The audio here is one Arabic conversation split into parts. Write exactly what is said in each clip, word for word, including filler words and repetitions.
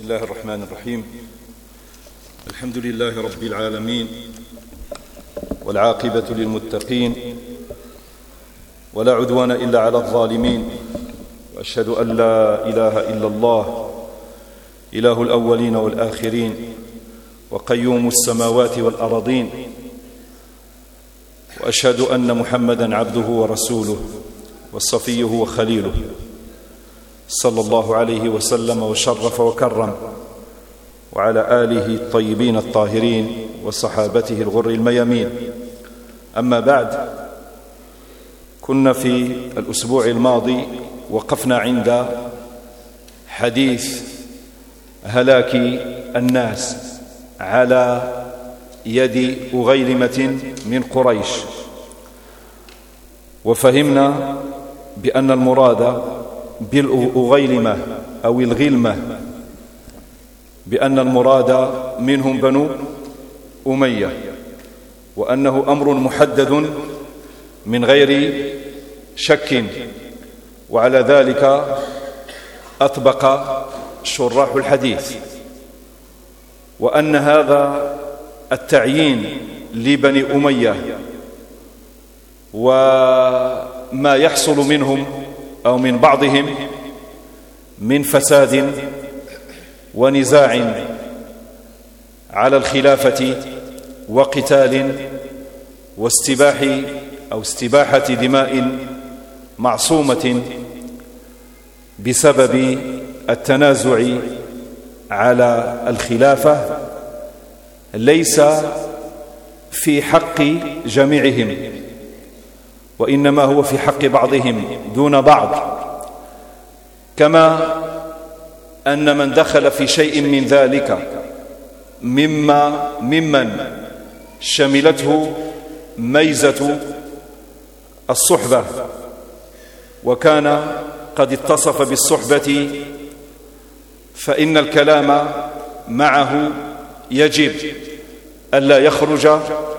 الله الرحمن الرحيم. الحمد لله رب العالمين، والعاقبة للمتقين، ولا عدوان إلا على الظالمين، وأشهد أن لا إله إلا الله إله الأولين والآخرين، وقيوم السماوات والأرضين، وأشهد أن محمدًا عبده ورسوله وصفيه وخليله، صلى الله عليه وسلم وشرف وكرم، وعلى آله الطيبين الطاهرين وصحابته الغر الميامين. أما بعد، كنا في الأسبوع الماضي وقفنا عند حديث هلاك الناس على يد أغيلمة من قريش، وفهمنا بأن المراد بالأغيلمة أو الغلمة بأن المراد منهم بنو أمية، وأنه أمر محدد من غير شك. وعلى ذلك أطبق شراح الحديث، وأن هذا التعيين لبني أمية وما يحصل منهم أو من بعضهم من فساد ونزاع على الخلافة وقتال واستباح أو استباحة دماء معصومة بسبب التنازع على الخلافة، ليس في حق جميعهم، وإنما هو في حق بعضهم دون بعض، كما أن من دخل في شيء من ذلك مما ممن شملته ميزة الصحبة، وكان قد اتصف بالصحبة، فإن الكلام معه يجب ألا يخرج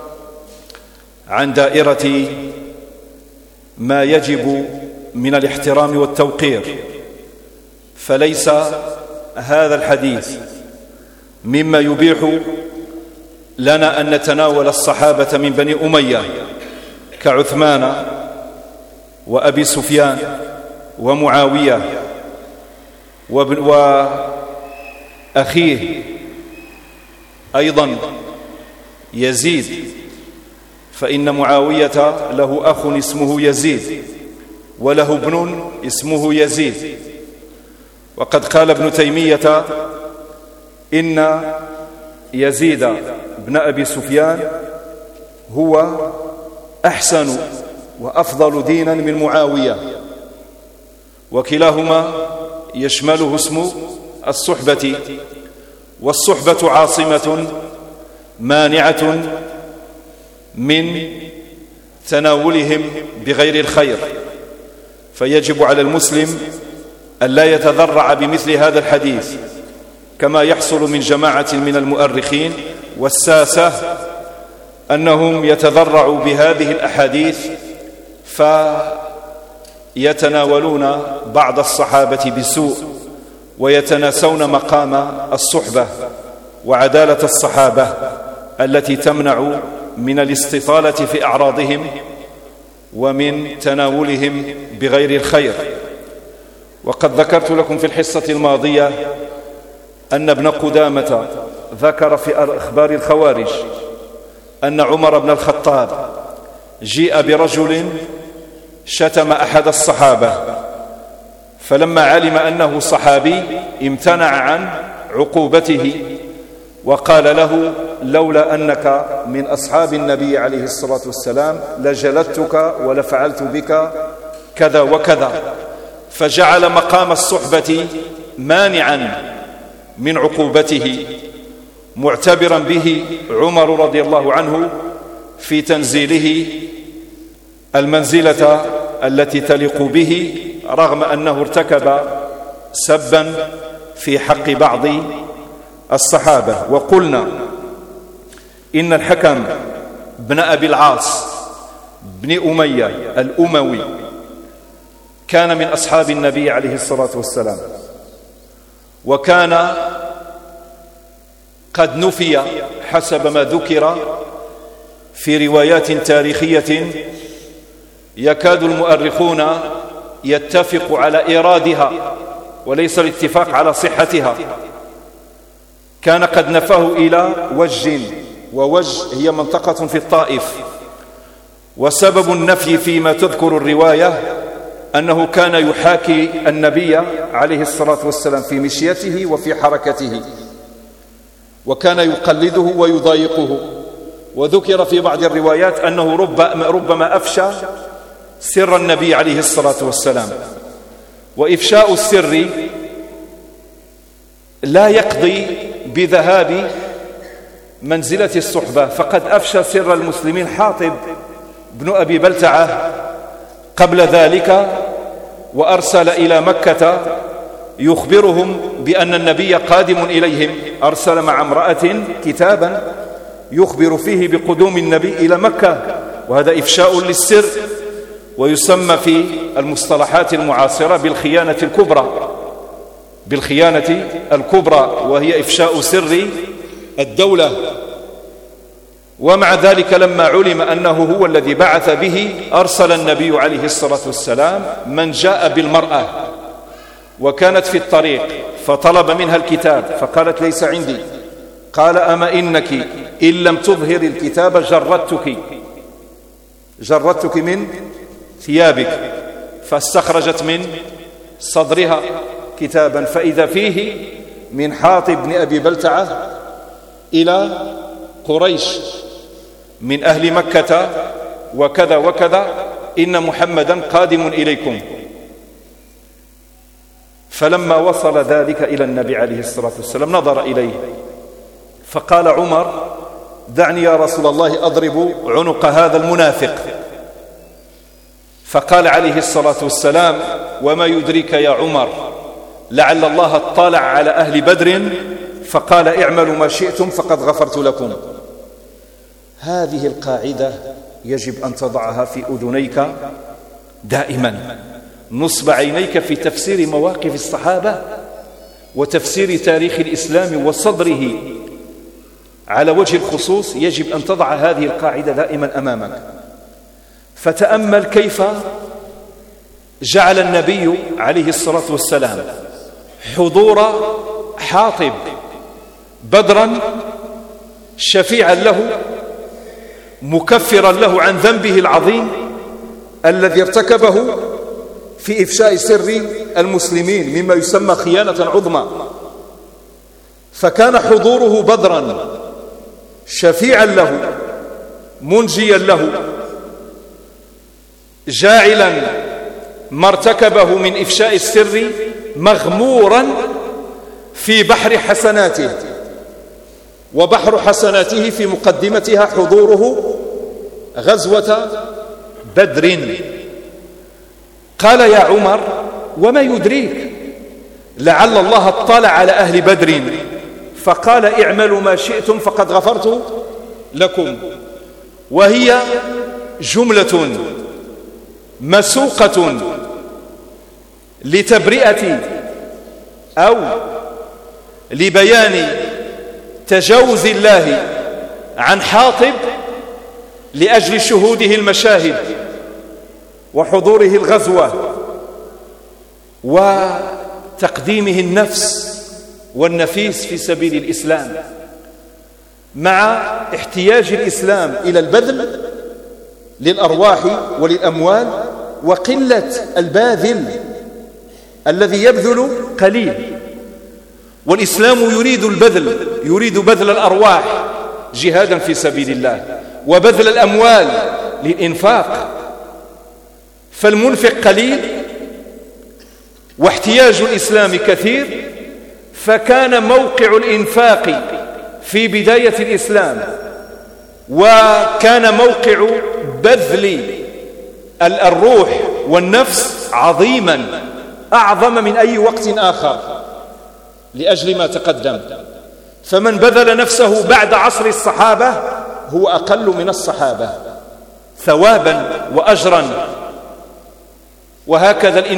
عن دائرة ما يجب من الاحترام والتوقير. فليس هذا الحديث مما يبيح لنا أن نتناول الصحابة من بني أمية كعثمان وأبي سفيان ومعاوية وأخيه أيضا يزيد، فإن معاوية له أخ اسمه يزيد، وله ابن اسمه يزيد. وقد قال ابن تيمية إن يزيد بن أبي سفيان هو أحسن وأفضل دينا من معاوية، وكلاهما يشمله اسم الصحبة، والصحبة عاصمة مانعة من تناولهم بغير الخير، فيجب على المسلم أن لا يتذرع بمثل هذا الحديث، كما يحصل من جماعة من المؤرخين والساسة أنهم يتذرعوا بهذه الأحاديث فيتناولون بعض الصحابة بسوء، ويتناسون مقام الصحبة وعدالة الصحابة التي تمنع من الاستطالة في أعراضهم ومن تناولهم بغير الخير. وقد ذكرت لكم في الحصة الماضية أن ابن قدامة ذكر في أخبار الخوارج أن عمر بن الخطاب جيء برجل شتم أحد الصحابة، فلما علم أنه صحابي امتنع عن عقوبته، وقال له: لولا أنك من أصحاب النبي عليه الصلاة والسلام لجلدتك ولفعلت بك كذا وكذا، فجعل مقام الصحبة مانعا من عقوبته، معتبرا به عمر رضي الله عنه في تنزيله المنزلة التي تليق به، رغم أنه ارتكب سبا في حق بعض الصحابة. وقلنا إن الحكم بن أبي العاص بن أمية الأموي كان من أصحاب النبي عليه الصلاة والسلام، وكان قد نفي حسب ما ذكر في روايات تاريخية يكاد المؤرخون يتفق على إيرادها وليس الاتفاق على صحتها. كان قد نفاه إلى وج، ووج هي منطقة في الطائف، وسبب النفي فيما تذكر الرواية أنه كان يحاكي النبي عليه الصلاة والسلام في مشيته وفي حركته، وكان يقلده ويضايقه. وذكر في بعض الروايات أنه ربما أفشى سر النبي عليه الصلاة والسلام. وإفشاء السر لا يقضي بذهاب منزلة الصحبة، فقد أفشى سر المسلمين حاطب بن أبي بلتعة قبل ذلك، وأرسل إلى مكة يخبرهم بأن النبي قادم إليهم. أرسل مع امرأة كتابا يخبر فيه بقدوم النبي إلى مكة، وهذا إفشاء للسر، ويسمى في المصطلحات المعاصرة بالخيانة الكبرى، بالخيانة الكبرى، وهي إفشاء سر الدولة. ومع ذلك لما علم أنه هو الذي بعث به أرسل النبي عليه الصلاة والسلام من جاء بالمرأة، وكانت في الطريق، فطلب منها الكتاب فقالت ليس عندي. قال أما إنك إن لم تظهر الكتاب جردتك جردتك من ثيابك، فاستخرجت من صدرها كتابا فإذا فيه من حاطب بن أبي بلتعة إلى قريش من أهل مكة وكذا وكذا، إن محمدا قادم إليكم. فلما وصل ذلك إلى النبي عليه الصلاة والسلام نظر إليه فقال عمر دعني يا رسول الله أضرب عنق هذا المنافق. فقال عليه الصلاة والسلام وما يدريك يا عمر لعل الله اطلع على أهل بدر فقال اعملوا ما شئتم فقد غفرت لكم. هذه القاعدة يجب أن تضعها في أذنيك دائما، نصب عينيك في تفسير مواقف الصحابة وتفسير تاريخ الإسلام وصدره على وجه الخصوص. يجب أن تضع هذه القاعدة دائما أمامك. فتأمل كيف جعل النبي عليه الصلاة والسلام حضور حاطب بدرا شفيعا له مكفرا له عن ذنبه العظيم الذي ارتكبه في إفشاء سر المسلمين مما يسمى خيانة عظمى. فكان حضوره بدرا شفيعا له منجيا له جاعلا ما ارتكبه من إفشاء السر مغمورا في بحر حسناته، وبحر حسناته في مقدمتها حضوره غزوة بدر. قال يا عمر وما يدريك لعل الله اطلع على أهل بدر فقال اعملوا ما شئتم فقد غفرت لكم. وهي جملة مسوقة لتبرئة أو لبيان تجاوز الله عن حاطب لأجل شهوده المشاهد وحضوره الغزوة وتقديمه النفس والنفيس في سبيل الإسلام، مع احتياج الإسلام إلى البذل للأرواح وللأموال وقلة الباذل الذي يبذل قليل. والإسلام يريد البذل، يريد بذل الأرواح جهادا في سبيل الله وبذل الأموال للإنفاق. فالمنفق قليل واحتياج الإسلام كثير، فكان موقع الإنفاق في بداية الإسلام وكان موقع بذل الروح والنفس عظيما أعظم من أي وقت آخر لأجل ما تقدم. فمن بذل نفسه بعد عصر الصحابة هو أقل من الصحابة ثوابا وأجرا. وهكذا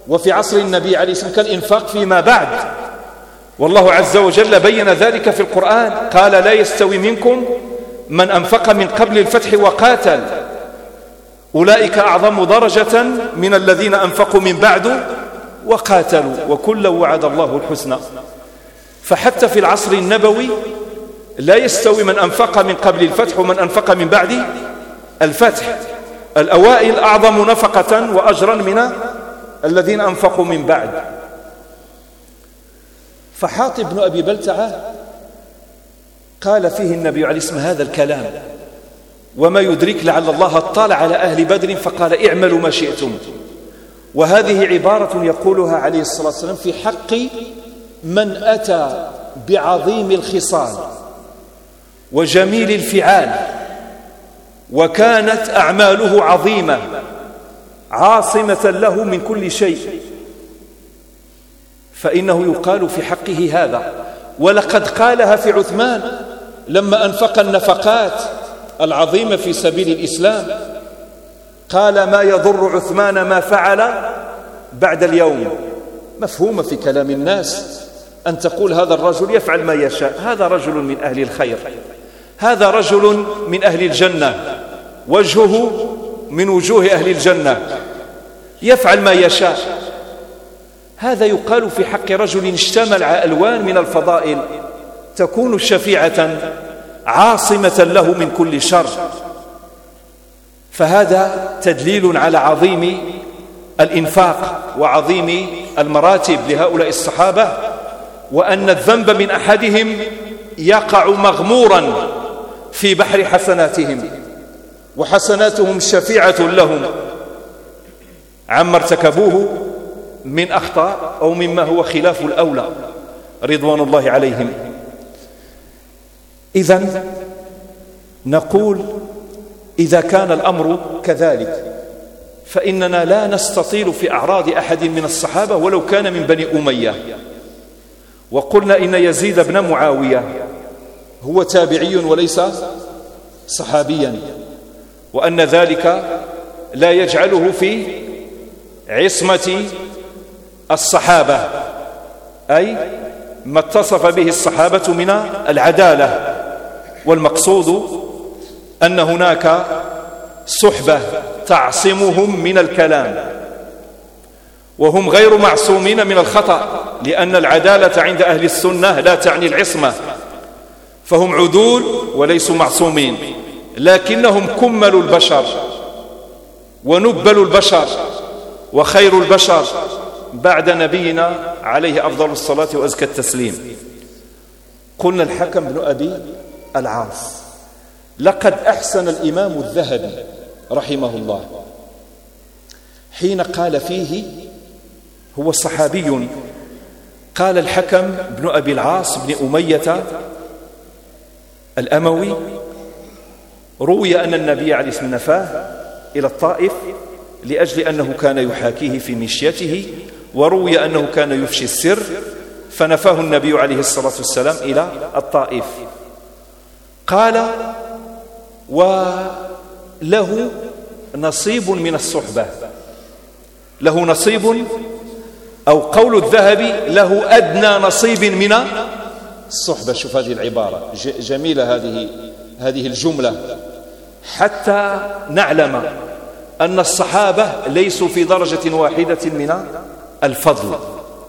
وفي عصر النبي عليه الصلاة والسلام كالإنفاق فيما بعد، والله عز وجل بين ذلك في القرآن، قال لا يستوي منكم من أنفق من قبل الفتح وقاتل أولئك أعظم درجة من الذين أنفقوا من بعد وقاتلوا وكلا وعد الله الحسنى. فحتى في العصر النبوي لا يستوي من أنفق من قبل الفتح ومن أنفق من بعد الفتح، الأوائل أعظم نفقة وأجرا من الذين أنفقوا من بعد. فحاطب بن أبي بلتعة قال فيه النبي عليه الصلاة والسلام هذا الكلام، وما يدرك لعل الله اطلع على أهل بدر فقال اعملوا ما شئتم. وهذه عبارة يقولها عليه الصلاة والسلام في حق من أتى بعظيم الخصال وجميل الفعال وكانت أعماله عظيمة عاصمة له من كل شيء، فإنه يقال في حقه هذا. ولقد قالها في عثمان لما أنفق النفقات العظيمة في سبيل الإسلام، قال ما يضر عثمان ما فعل بعد اليوم. مفهومة في كلام الناس أن تقول هذا الرجل يفعل ما يشاء، هذا رجل من أهل الخير، هذا رجل من أهل الجنة، وجهه من وجوه أهل الجنة، يفعل ما يشاء. هذا يقال في حق رجل اشتمل على ألوان من الفضائل تكون شفيعة عاصمة له من كل شر. فهذا تدليل على عظيم الإنفاق وعظيم المراتب لهؤلاء الصحابة، وأن الذنب من أحدهم يقع مغمورا في بحر حسناتهم، وحسناتهم شفيعة لهم عما ارتكبوه من أخطاء أو مما هو خلاف الأولى رضوان الله عليهم. إذن نقول إذا كان الأمر كذلك فإننا لا نستطيل في أعراض أحد من الصحابة ولو كان من بني أمية. وقلنا إن يزيد بن معاوية هو تابعي وليس صحابيا، وأن ذلك لا يجعله في عصمة الصحابة، أي ما اتصف به الصحابة من العدالة. والمقصود أن هناك صحبة تعصمهم من الكلام، وهم غير معصومين من الخطأ، لأن العدالة عند أهل السنة لا تعني العصمة، فهم عدول وليسوا معصومين، لكنهم كمل البشر ونبل البشر وخير البشر بعد نبينا عليه أفضل الصلاة وأزكى التسليم. قلنا الحكم بن أبي العاص لقد أحسن الإمام الذهبي رحمه الله حين قال فيه، هو صحابي، قال الحكم بن أبي العاص بن أمية الأموي روي أن النبي عليه الصلاة والسلام نفاه إلى الطائف لأجل أنه كان يحاكيه في مشيته، وروي أنه كان يفشي السر فنفاه النبي عليه الصلاة والسلام إلى الطائف. قال وله نصيب من الصحبة، له نصيب، أو قول الذهبي له أدنى نصيب من الصحبة. شوف هذه العبارة جميلة، هذه هذه الجملة، حتى نعلم أن الصحابة ليسوا في درجة واحدة من الفضل،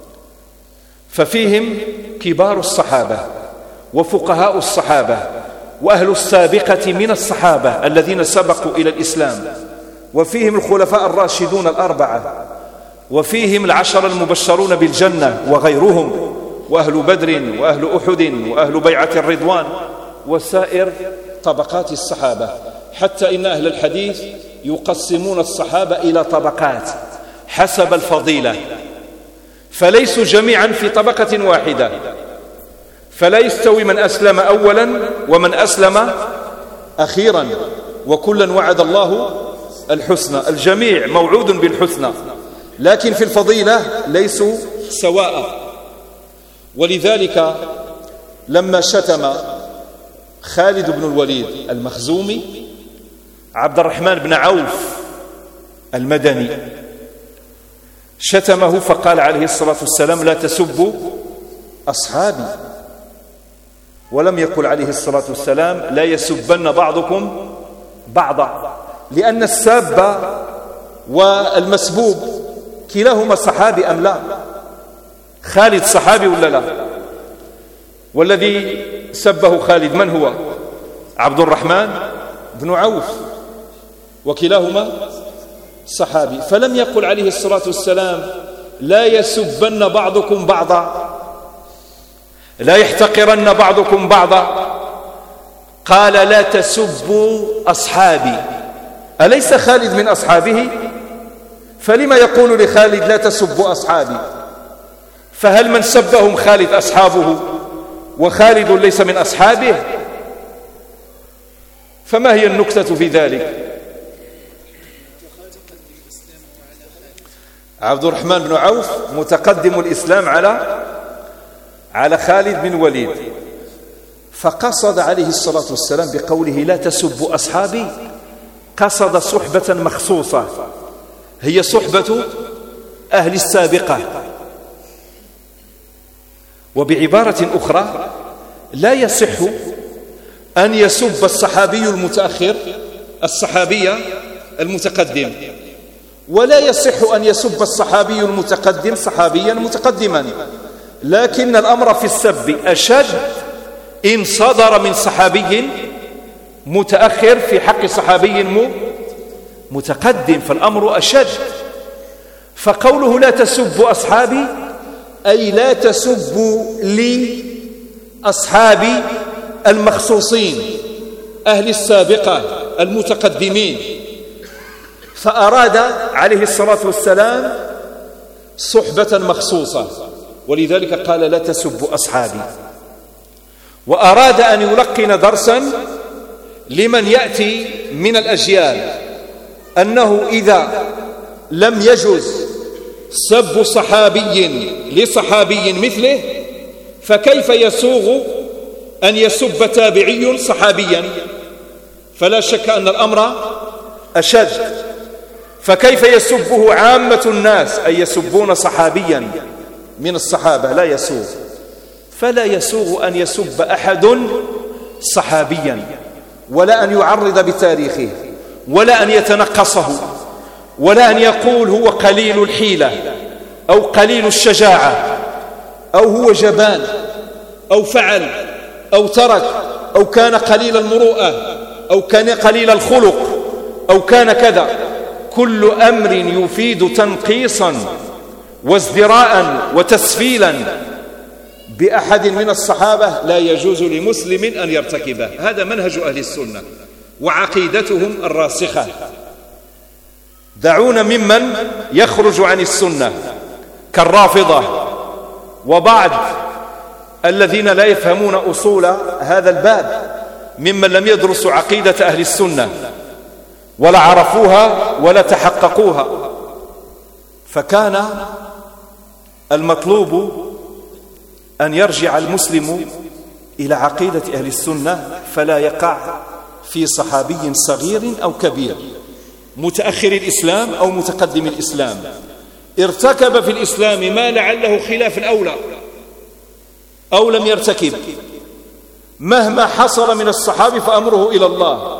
ففيهم كبار الصحابة وفقهاء الصحابة وأهل السابقة من الصحابة الذين سبقوا إلى الإسلام، وفيهم الخلفاء الراشدون الأربعة، وفيهم العشر المبشرون بالجنة وغيرهم، وأهل بدر وأهل أحد وأهل بيعة الرضوان وسائر طبقات الصحابة، حتى إن أهل الحديث يقسمون الصحابة إلى طبقات حسب الفضيلة، فليسوا جميعا في طبقة واحدة، فلا يستوي من أسلم أولا ومن أسلم أخيرا، وكلا وعد الله الحسنى، الجميع موعود بالحسنى، لكن في الفضيلة ليسوا سواء. ولذلك لما شتم خالد بن الوليد المخزومي عبد الرحمن بن عوف المدني شتمه فقال عليه الصلاة والسلام لا تسبوا أصحابي، ولم يقل عليه الصلاة والسلام لا يسبن بعضكم بعضا، لأن الساب والمسبوب كلاهما صحابي أم لا؟ خالد صحابي ولا لا؟ والذي سبه خالد من هو؟ عبد الرحمن بن عوف، وكلاهما صحابي. فلم يقل عليه الصلاة والسلام لا يسبن بعضكم بعضا، لا يحتقرن بعضكم بعضا، قال لا تسبوا أصحابي. أليس خالد من أصحابه؟ فلما يقول لخالد لا تسبوا أصحابي؟ فهل من سبهم خالد أصحابه وخالد ليس من أصحابه؟ فما هي النكتة في ذلك؟ عبد الرحمن بن عوف متقدم الإسلام على على خالد بن وليد، فقصد عليه الصلاة والسلام بقوله لا تسبوا أصحابي قصد صحبة مخصوصة، هي صحبة أهل السابقة. وبعبارة أخرى لا يصح أن يسب الصحابي المتأخر الصحابي المتقدم، ولا يصح أن يسب الصحابي المتقدم صحابيا متقدما، لكن الأمر في السب أشد إن صدر من صحابي متأخر في حق صحابي متقدم، فالأمر أشد. فقوله لا تسبوا أصحابي أي لا تسبوا لي أصحابي المخصوصين أهل السابقة المتقدمين. فأراد عليه الصلاة والسلام صحبة مخصوصة، ولذلك قال لا تسبوا أصحابي. وأراد أن يلقن درسا لمن يأتي من الأجيال أنه إذا لم يجز سب صحابي لصحابي مثله فكيف يسوغ أن يسب تابعي صحابيا؟ فلا شك أن الأمر أشد. فكيف يسبه عامة الناس أي يسبون صحابيا من الصحابة؟ لا يسوغ. فلا يسوغ أن يسب أحد صحابيا، ولا أن يعرض بتاريخه، ولا أن يتنقصه، ولا أن يقول هو قليل الحيلة أو قليل الشجاعة أو هو جبان أو فعل أو ترك أو كان قليل المروءة أو كان قليل الخلق أو كان كذا. كل أمر يفيد تنقيصا وازدراء وتسفيلا بأحد من الصحابة لا يجوز لمسلم أن يرتكبه. هذا منهج أهل السنة وعقيدتهم الراسخة. دعونا ممن يخرج عن السنة كالرافضة وبعض الذين لا يفهمون أصول هذا الباب ممن لم يدرسوا عقيدة أهل السنة ولا عرفوها ولا تحققوها. فكان المطلوب أن يرجع المسلم إلى عقيدة أهل السنة، فلا يقع في صحابي صغير أو كبير، متأخر الإسلام أو متقدم الإسلام، ارتكب في الإسلام ما لعله خلاف الأولى أو لم يرتكب. مهما حصل من الصحابة فأمره إلى الله،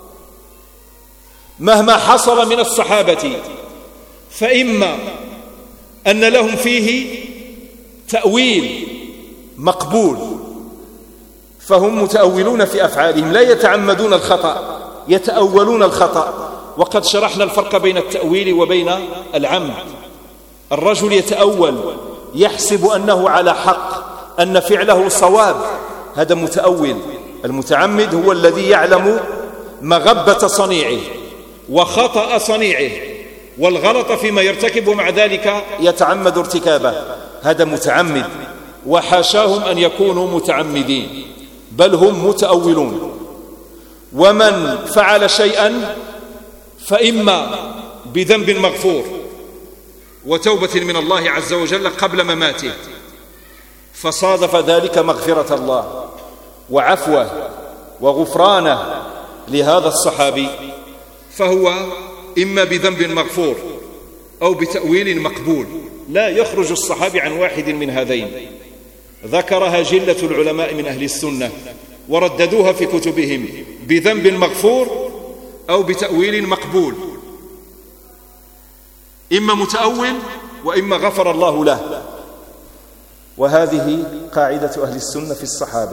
مهما حصل من الصحابة فإما أن لهم فيه تأويل مقبول، فهم متأولون في أفعالهم، لا يتعمدون الخطأ، يتأولون الخطأ. وقد شرحنا الفرق بين التأويل وبين العمد. الرجل يتأول يحسب أنه على حق، أن فعله صواب، هذا متأول. المتعمد هو الذي يعلم مغبة صنيعه وخطأ صنيعه والغلط فيما يرتكب ومع ذلك يتعمد ارتكابه، هذا متعمد. وحاشاهم أن يكونوا متعمدين، بل هم متأولون. ومن فعل شيئا فإما بذنب مغفور وتوبة من الله عز وجل قبل مماته، فصادف ذلك مغفرة الله وعفوه وغفرانه لهذا الصحابي، فهو إما بذنب مغفور أو بتأويل مقبول، لا يخرج الصحابي عن واحد من هذين. ذكرها جلة العلماء من أهل السنة ورددوها في كتبهم بذنب مغفور أو بتأويل مقبول، إما متأول وإما غفر الله له. وهذه قاعدة أهل السنة في الصحابة.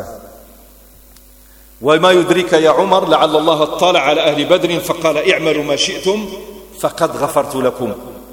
وما يدرك يا عمر لعل الله اطلع على أهل بدر فقال اعملوا ما شئتم فقد غفرت لكم.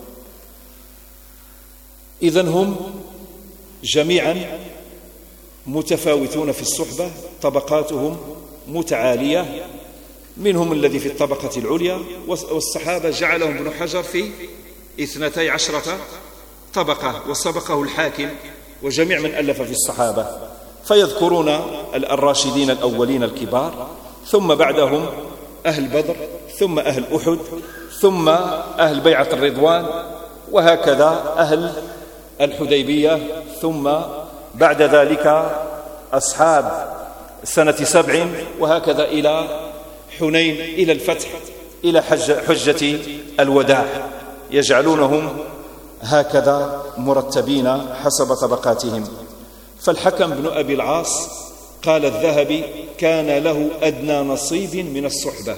إذن هم جميعا متفاوتون في الصحبة، طبقاتهم متعالية، منهم الذي في الطبقة العليا، والصحابة جعلهم ابن حجر في اثنتي عشرة طبقة، وسبقه الحاكم وجميع من ألف في الصحابة، فيذكرون الراشدين الأولين الكبار، ثم بعدهم أهل بدر، ثم أهل أحد، ثم أهل بيعة الرضوان، وهكذا أهل الحديبية، ثم بعد ذلك أصحاب سنة سبع، وهكذا إلى حنين، إلى الفتح، إلى حجة الوداع، يجعلونهم هكذا مرتبين حسب طبقاتهم. فالحكم بن أبي العاص قال الذهبي كان له أدنى نصيب من الصحبة،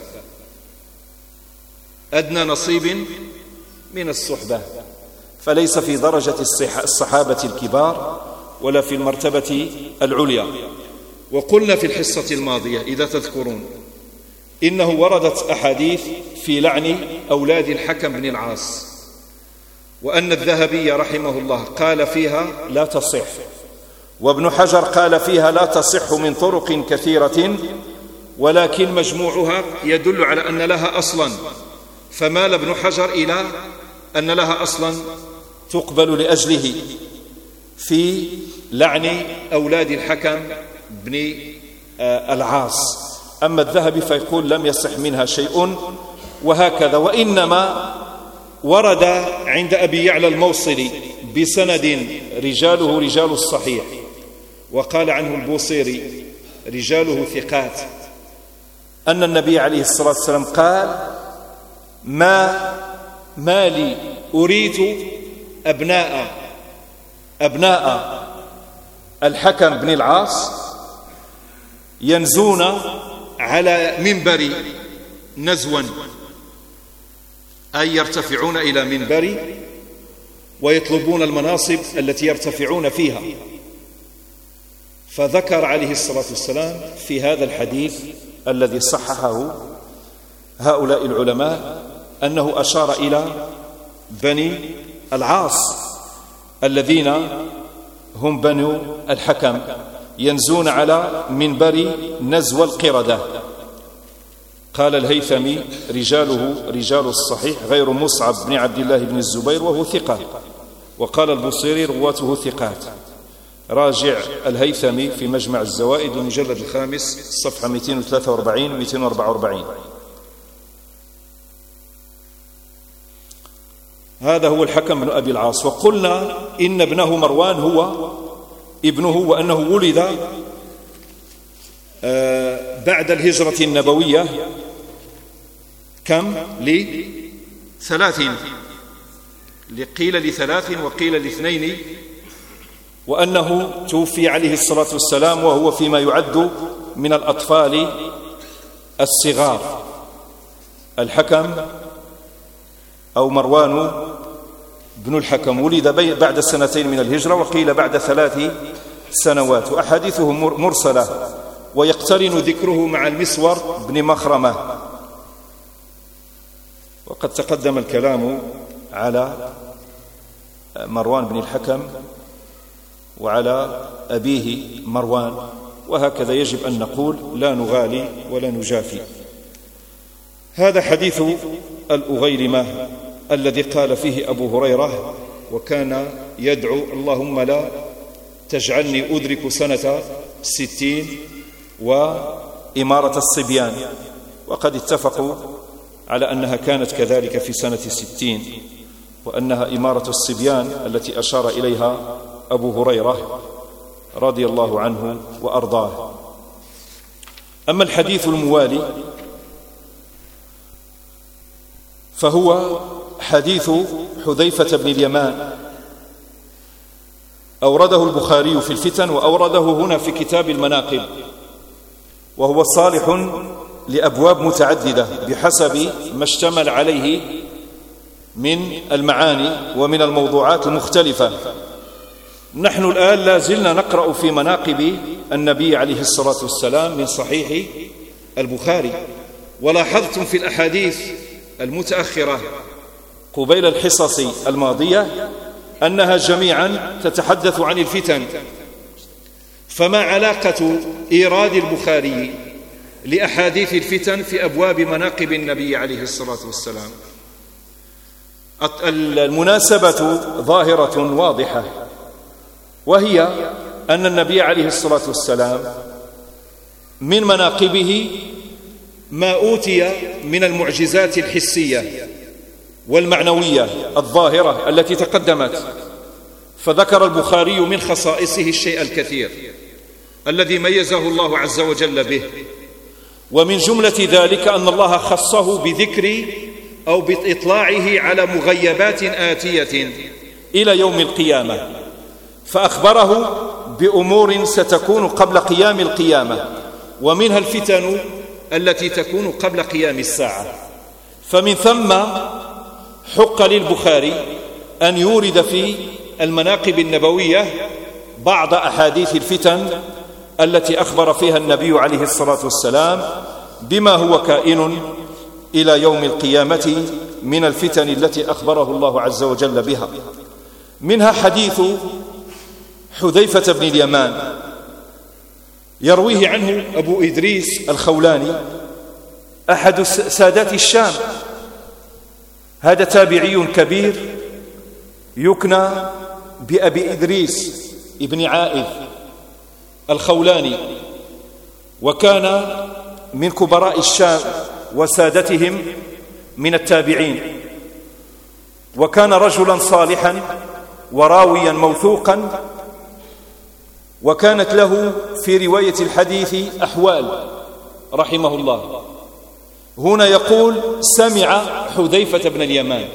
أدنى نصيب من الصحبة، فليس في درجة الصحابة الكبار ولا في المرتبة العليا. وقلنا في الحصة الماضية إذا تذكرون إنه وردت أحاديث في لعن أولاد الحكم بن العاص، وأن الذهبي رحمه الله قال فيها لا تصح، وابن حجر قال فيها لا تصح من طرق كثيرة، ولكن مجموعها يدل على أن لها أصلا، فمال ابن حجر إلى أن لها أصلا تقبل لأجله في لعن أولاد الحكم بن العاص. أما الذهبي فيقول لم يصح منها شيء، وهكذا. وإنما ورد عند أبي يعلى الموصلي بسند رجاله رجال الصحيح، وقال عنه البوصيري رجاله ثقات، أن النبي عليه الصلاة والسلام قال ما ما لي أريد أبناء أبناء الحكم بن العاص ينزون على منبر نزوا، أي يرتفعون إلى منبر ويطلبون المناصب التي يرتفعون فيها. فذكر عليه الصلاة والسلام في هذا الحديث الذي صححه هؤلاء العلماء أنه أشار إلى بني العاص الذين هم بنو الحكم ينزون على منبر نزو القردة. قال الهيثمي رجاله رجال الصحيح غير مصعب بن عبد الله بن الزبير وهو ثقة، وقال البصيري رواته ثقات. راجع الهيثمي في مجمع الزوائد المجلد الخامس صفحة مئتين وثلاثة وأربعين مئتين وأربعة وأربعين. هذا هو الحكم بن أبي العاص. وقلنا إن ابنه مروان هو ابنه، وأنه ولد بعد الهجرة النبوية كم؟ لثلاث، قيل لثلاث وقيل لاثنين، وأنه توفي عليه الصلاة والسلام وهو فيما يعد من الأطفال الصغار. الحكم أو مروان بن الحكم ولد بعد سنتين من الهجرة، وقيل بعد ثلاث سنوات، وأحاديثه مرسلة، ويقترن ذكره مع المسور بن مخرمة. وقد تقدم الكلام على مروان بن الحكم وعلى أبيه مروان، وهكذا يجب أن نقول لا نغالي ولا نجافي. هذا حديث الأغيرمة الذي قال فيه أبو هريرة وكان يدعو اللهم لا تجعلني أدرك سنة ستين وإمارة الصبيان، وقد اتفقوا على أنها كانت كذلك في سنة ستين، وأنها إمارة الصبيان التي أشار إليها أبو هريرة رضي الله عنه وأرضاه. أما الحديث الموالي فهو حديث حذيفة بن اليمان أورده البخاري في الفتن وأورده هنا في كتاب المناقب، وهو صالح لأبواب متعددة بحسب ما اشتمل عليه من المعاني ومن الموضوعات المختلفة. نحن الآن لا زلنا نقرأ في مناقب النبي عليه الصلاة والسلام من صحيح البخاري، ولاحظتم في الأحاديث المتأخرة قبيل الحصص الماضية أنها جميعا تتحدث عن الفتن. فما علاقة إيراد البخاري لأحاديث الفتن في أبواب مناقب النبي عليه الصلاة والسلام؟ المناسبة ظاهرة واضحة، وهي أن النبي عليه الصلاة والسلام من مناقبه ما أوتي من المعجزات الحسية والمعنوية الظاهرة التي تقدمت. فذكر البخاري من خصائصه الشيء الكثير الذي ميزه الله عز وجل به، ومن جملة ذلك أن الله خصه بذكر أو بإطلاعه على مغيبات آتية إلى يوم القيامة، فأخبره بأمور ستكون قبل قيام القيامة، ومنها الفتن التي تكون قبل قيام الساعة. فمن ثم حق للبخاري أن يورد في المناقب النبوية بعض أحاديث الفتن التي أخبر فيها النبي عليه الصلاة والسلام بما هو كائن إلى يوم القيامة من الفتن التي أخبره الله عز وجل بها. منها حديث حذيفة بن اليمان يرويه عنه أبو إدريس الخولاني أحد سادات الشام. هذا تابعي كبير يكنى بأبي إدريس ابن عائذ الخولاني، وكان من كبراء الشام وسادتهم من التابعين، وكان رجلا صالحا وراويا موثوقا، وكانت له في رواية الحديث أحوال رحمه الله. هنا يقول سمع حذيفة بن اليمان،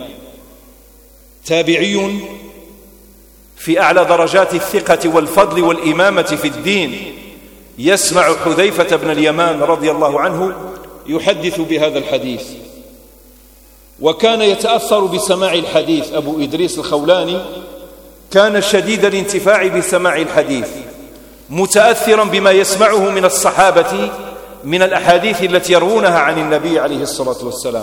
تابعي في أعلى درجات الثقة والفضل والإمامة في الدين، يسمع حذيفة بن اليمان رضي الله عنه يحدث بهذا الحديث، وكان يتأثر بسماع الحديث. أبو إدريس الخولاني كان شديد الانتفاع بسماع الحديث، متأثرا بما يسمعه من الصحابة من الأحاديث التي يروونها عن النبي عليه الصلاة والسلام.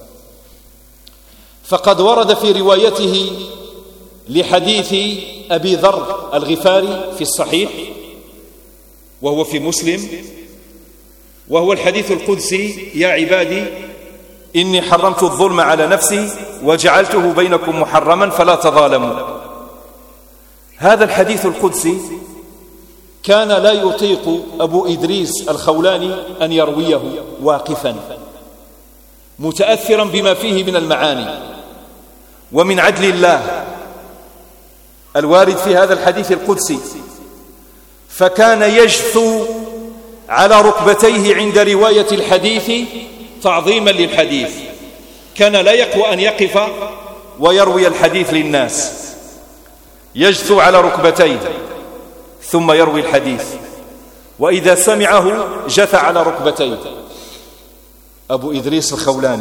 فقد ورد في روايته لحديث أبي ذر الغفاري في الصحيح، وهو في مسلم، وهو الحديث القدسي: يا عبادي إني حرمت الظلم على نفسي وجعلته بينكم محرما فلا تظالموا. هذا الحديث القدسي كان لا يطيق أبو إدريس الخولاني أن يرويه واقفا، متأثرا بما فيه من المعاني ومن عدل الله الوارد في هذا الحديث القدسي، فكان يجثو على ركبتيه عند رواية الحديث تعظيما للحديث. كان لا يقوى أن يقف ويروي الحديث للناس، يجثو على ركبتيه ثم يروي الحديث، وإذا سمعه جثى على ركبتيه أبو إدريس الخولاني.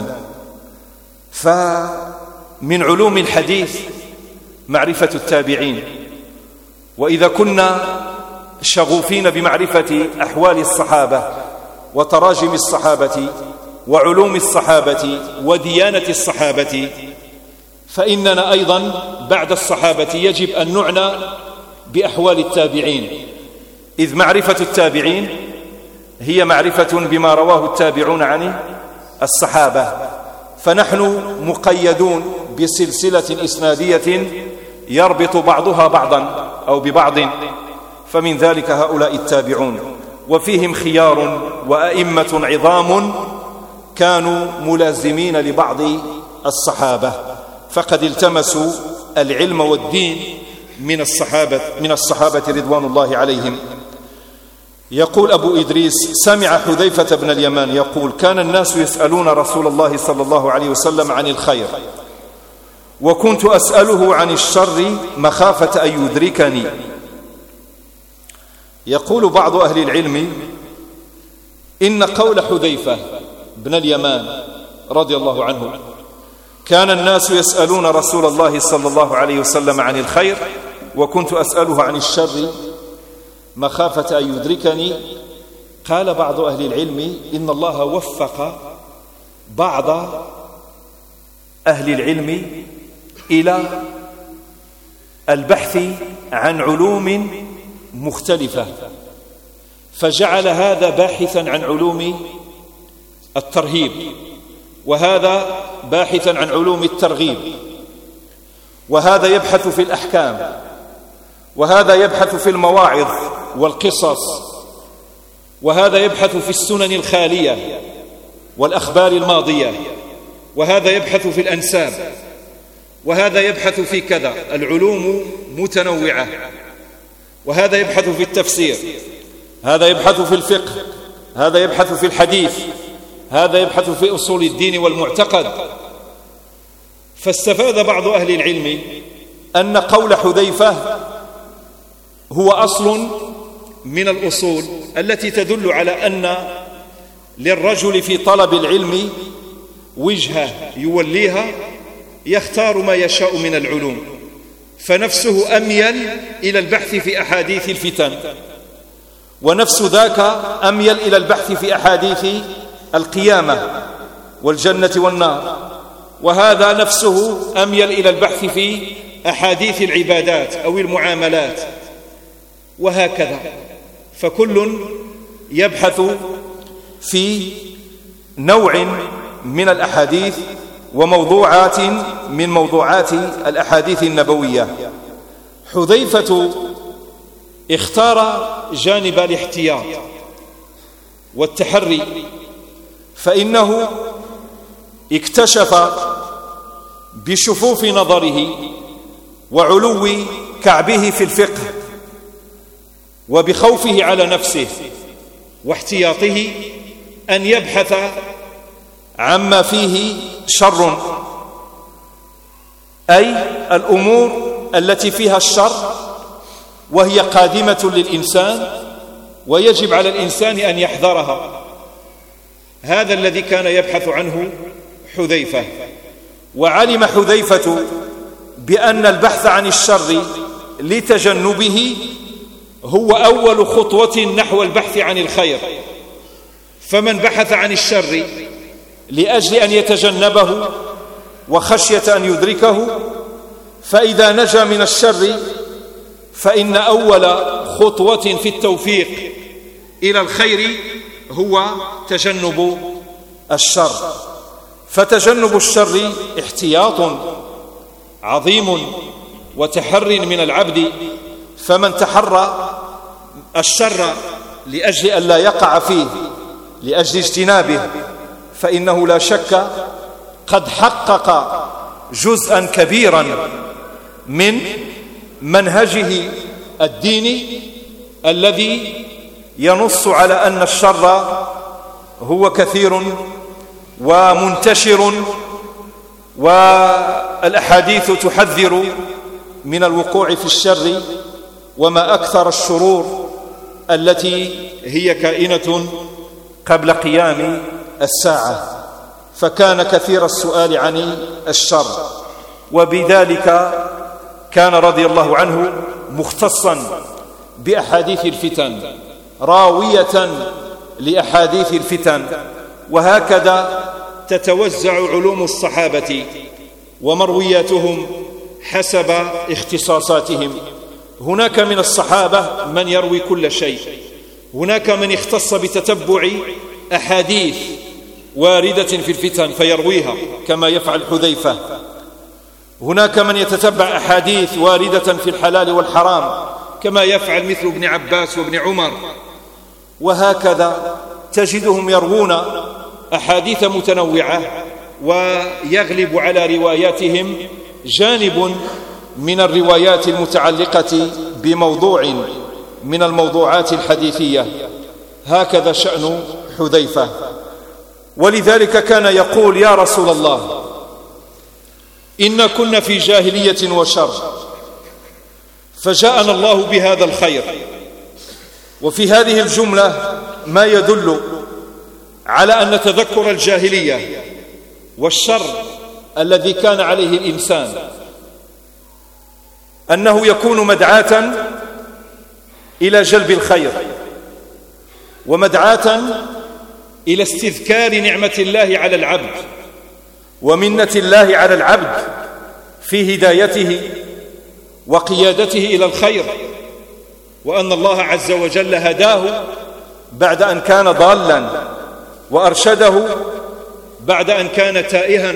فمن علوم الحديث معرفة التابعين، وإذا كنا شغوفين بمعرفة أحوال الصحابة وتراجم الصحابة وعلوم الصحابة وديانة الصحابة، فإننا أيضا بعد الصحابة يجب أن نعنى بأحوال التابعين، إذ معرفة التابعين هي معرفة بما رواه التابعون عن الصحابة، فنحن مقيدون بسلسلة إسنادية يربط بعضها بعضا أو ببعض، فمن ذلك هؤلاء التابعون، وفيهم خيار وأئمة عظام كانوا ملازمين لبعض الصحابة، فقد التمسوا العلم والدين من الصحابة من الصحابة رضوان الله عليهم. يقول أبو إدريس: سمع حذيفة بن اليمان يقول: كان الناس يسألون رسول الله صلى الله عليه وسلم عن الخير، وكنت أسأله عن الشر مخافة أن يدركني. يقول بعض أهل العلم إن قول حذيفة بن اليمان رضي الله عنه كان الناس يسألون رسول الله صلى الله عليه وسلم عن الخير وكنت أسأله عن الشر مخافة أن يدركني. قال بعض أهل العلم إن الله وفق بعض أهل العلم إلى البحث عن علوم مختلفة، فجعل هذا باحثا عن علوم الترهيب، وهذا باحثا عن علوم الترغيب، وهذا يبحث في الأحكام، وهذا يبحث في المواعظ والقصص، وهذا يبحث في السنن الخالية والأخبار الماضية، وهذا يبحث في الأنساب، وهذا يبحث في كذا. العلوم متنوعة، وهذا يبحث في التفسير، هذا يبحث في الفقه، هذا يبحث في الحديث، هذا يبحث في أصول الدين والمعتقد. فاستفاد بعض أهل العلم أن قول حذيفة هو أصل من الأصول التي تدل على أن للرجل في طلب العلم وجهة يوليها يختار ما يشاء من العلوم، فنفسه أميل إلى البحث في أحاديث الفتن، ونفس ذاك أميل إلى البحث في أحاديث القيامة والجنة والنار، وهذا نفسه أميل إلى البحث في أحاديث العبادات أو المعاملات، وهكذا. فكل يبحث في نوع من الأحاديث وموضوعات من موضوعات الأحاديث النبوية. حذيفة اختار جانب الاحتياط والتحري، فإنه اكتشف بشفوف نظره وعلو كعبه في الفقه وبخوفه على نفسه واحتياطه أن يبحث عما فيه شر، أي الأمور التي فيها الشر وهي قادمة للإنسان ويجب على الإنسان أن يحذرها. هذا الذي كان يبحث عنه حذيفة. وعلم حذيفة بأن البحث عن الشر لتجنبه هو أول خطوة نحو البحث عن الخير، فمن بحث عن الشر لأجل أن يتجنبه وخشية أن يدركه، فإذا نجا من الشر فإن أول خطوة في التوفيق إلى الخير هو تجنب الشر. فتجنب الشر احتياط عظيم وتحر من العبد، فمن تحرى الشر لأجل أن لا يقع فيه لأجل اجتنابه فإنه لا شك قد حقق جزءا كبيرا من منهجه الديني الذي ينص على أن الشر هو كثير ومنتشر، والأحاديث تحذر من الوقوع في الشر، وما أكثر الشرور التي هي كائنة قبل قيام الساعة. فكان كثير السؤال عن الشر، وبذلك كان رضي الله عنه مختصا بأحاديث الفتن، راوية لأحاديث الفتن. وهكذا تتوزع علوم الصحابة ومروياتهم حسب اختصاصاتهم. هناك من الصحابة من يروي كل شيء، هناك من اختص بتتبع أحاديث واردة في الفتن فيرويها كما يفعل حذيفة، هناك من يتتبع أحاديث واردة في الحلال والحرام كما يفعل مثل ابن عباس وابن عمر، وهكذا تجدهم يروون أحاديث متنوعة، ويغلب على رواياتهم جانب من الروايات المتعلقة بموضوع من الموضوعات الحديثية. هكذا شأن حذيفة. ولذلك كان يقول: يا رسول الله، إنا كنا في جاهلية وشر فجاءنا الله بهذا الخير. وفي هذه الجملة ما يدل على أن تذكر الجاهلية والشر الذي كان عليه الإنسان أنه يكون مدعاة إلى جلب الخير ومدعاة إلى استذكار نعمة الله على العبد ومنة الله على العبد في هدايته وقيادته إلى الخير، وأن الله عز وجل هداه بعد أن كان ضالا وأرشده بعد أن كان تائها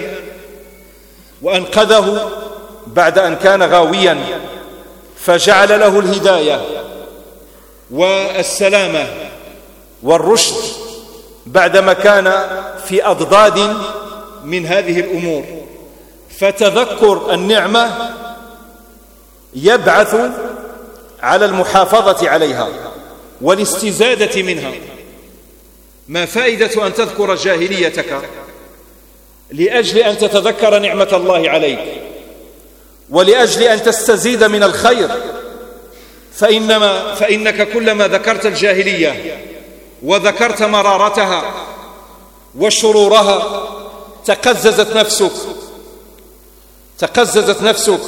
وأنقذه بعد أن كان غاويا، فجعل له الهداية والسلامة والرشد بعدما كان في أضداد من هذه الأمور. فتذكر النعمة يبعث على المحافظة عليها والاستزادة منها. ما فائدة أن تذكر جاهليتك لأجل أن تتذكر نعمة الله عليك ولأجل أن تستزيد من الخير؟ فإنما فإنك كلما ذكرت الجاهلية وذكرت مرارتها وشرورها تقززت نفسك تقززت نفسك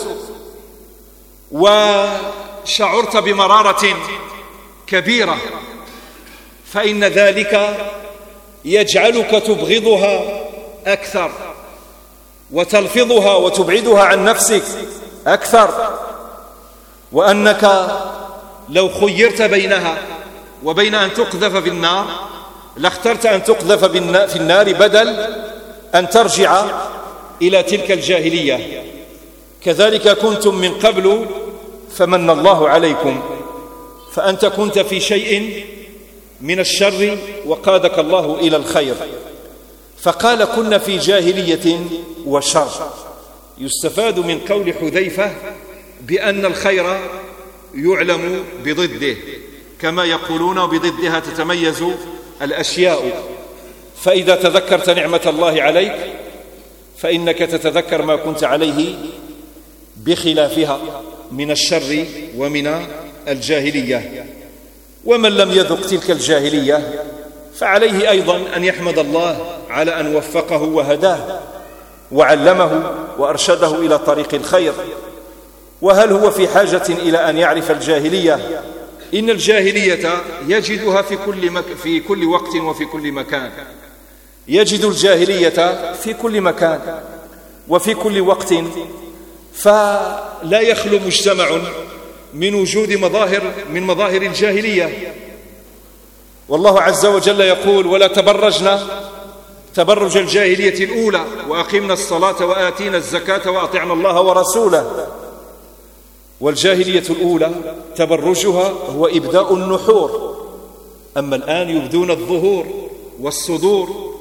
وشعرت بمرارة كبيرة، فإن ذلك يجعلك تبغضها أكثر وتلفظها وتبعدها عن نفسك أكثر، وأنك لو خيرت بينها وبين أن تقذف في النار لاخترت أن تقذف في النار بدل أن ترجع إلى تلك الجاهلية. كذلك كنتم من قبل فمن الله عليكم، فأنت كنت في شيء من الشر وقادك الله إلى الخير. فقال كنا في جاهلية وشر. يستفاد من قول حذيفة بأن الخير يعلم بضده كما يقولون وبضدها تتميز الأشياء. فإذا تذكرت نعمة الله عليك فإنك تتذكر ما كنت عليه بخلافها من الشر ومن الجاهلية. ومن لم يذق تلك الجاهلية فعليه أيضا أن يحمد الله على أن وفقه وهداه وعلمه وأرشده إلى طريق الخير. وهل هو في حاجة إلى أن يعرف الجاهلية؟ إن الجاهلية يجدها في كل, مك... في كل وقت وفي كل مكان. يجد الجاهلية في كل مكان وفي كل وقت، فلا يخلو مجتمع من وجود مظاهر من مظاهر الجاهلية. والله عز وجل يقول ولا تبرجنا تبرج الجاهلية الأولى وأقمنا الصلاة وآتينا الزكاة وأطعنا الله ورسوله. والجاهلية الأولى تبرجها هو إبداء النحور، أما الآن يبدون الظهور والصدور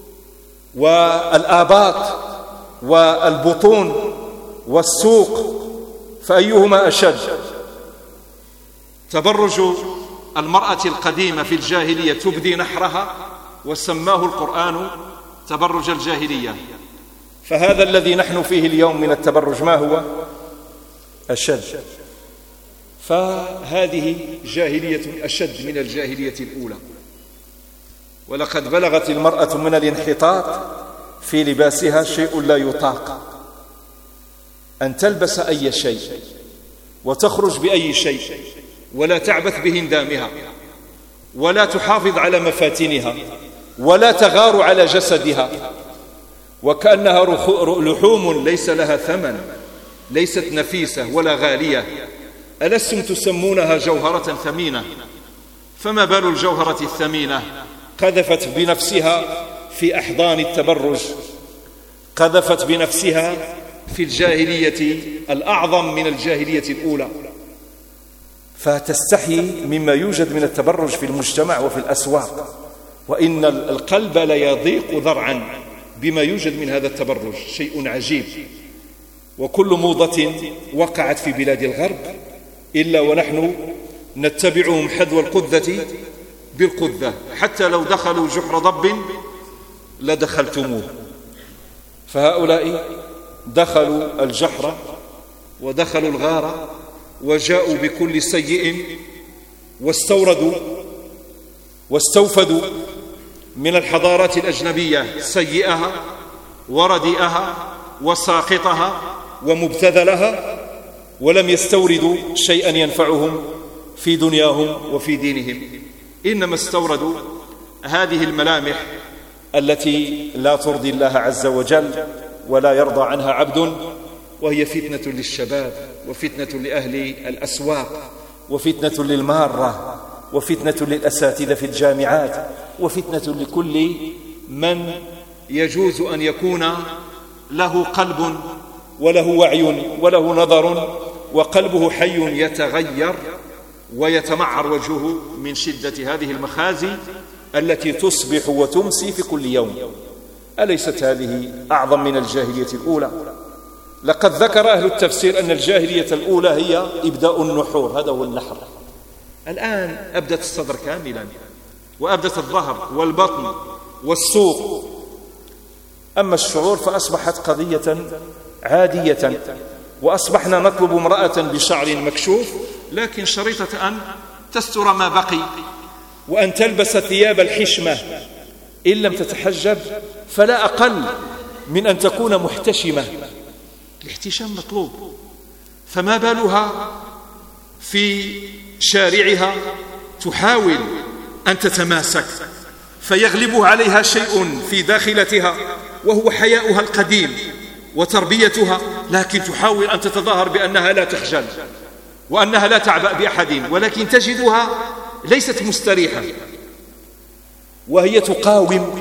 والآباط والبطون والسوق، فأيهما أشد؟ تبرج المرأة القديمة في الجاهلية تبدي نحرها وسماه القرآن تبرج الجاهلية. فهذا الذي نحن فيه اليوم من التبرج ما هو؟ أشد. فهذه جاهلية أشد من الجاهلية الأولى. ولقد بلغت المرأة من الانحطاط في لباسها شيء لا يطاق، أن تلبس أي شيء وتخرج بأي شيء ولا تعبث بهندامها ولا تحافظ على مفاتنها ولا تغار على جسدها، وكأنها لحوم ليس لها ثمن، ليست نفيسة ولا غالية. ألستم تسمونها جوهرة ثمينة؟ فما بال الجوهرة الثمينة قذفت بنفسها في أحضان التبرج، قذفت بنفسها في الجاهلية الأعظم من الجاهلية الأولى، فتستحي مما يوجد من التبرج في المجتمع وفي الأسواق. وإن القلب ليضيق ذرعا بما يوجد من هذا التبرج، شيء عجيب. وكل موضة وقعت في بلاد الغرب إلا ونحن نتبعهم حذو القذة بالقذة، حتى لو دخلوا جحر ضب لدخلتموه. فهؤلاء دخلوا الجحر ودخلوا الغار وجاءوا بكل سيء واستوردوا واستوفدوا من الحضارات الأجنبية سيئها ورديئها وساقطها ومبتذلها، ولم يستوردوا شيئا ينفعهم في دنياهم وفي دينهم، إنما استوردوا هذه الملامح التي لا ترضي الله عز وجل ولا يرضى عنها عبد، وهي فتنة للشباب وفتنة لأهل الأسواق وفتنة للمارة وفتنة للأساتذة في الجامعات وفتنة لكل من يجوز أن يكون له قلب وله وعي وله نظر وقلبه حي يتغير ويتمعر وجهه من شدة هذه المخازي التي تصبح وتمسي في كل يوم. أليست هذه أعظم من الجاهلية الأولى؟ لقد ذكر أهل التفسير أن الجاهلية الأولى هي إبداء النحور، هذا هو النحر. الآن أبدت الصدر كاملا وأبدت الظهر والبطن والسوق. أما الشعور فأصبحت قضية عادية، وأصبحنا نطلب امرأة بشعر مكشوف لكن شريطة أن تستر ما بقي وأن تلبس ثياب الحشمة، إن لم تتحجب فلا أقل من أن تكون محتشمة. الاحتشام مطلوب، فما بالها في شارعها تحاول أن تتماسك فيغلبه عليها شيء في داخلتها وهو حياؤها القديم وتربيتها، لكن تحاول أن تتظاهر بأنها لا تخجل وأنها لا تعبأ بأحد، ولكن تجدها ليست مستريحة وهي تقاوم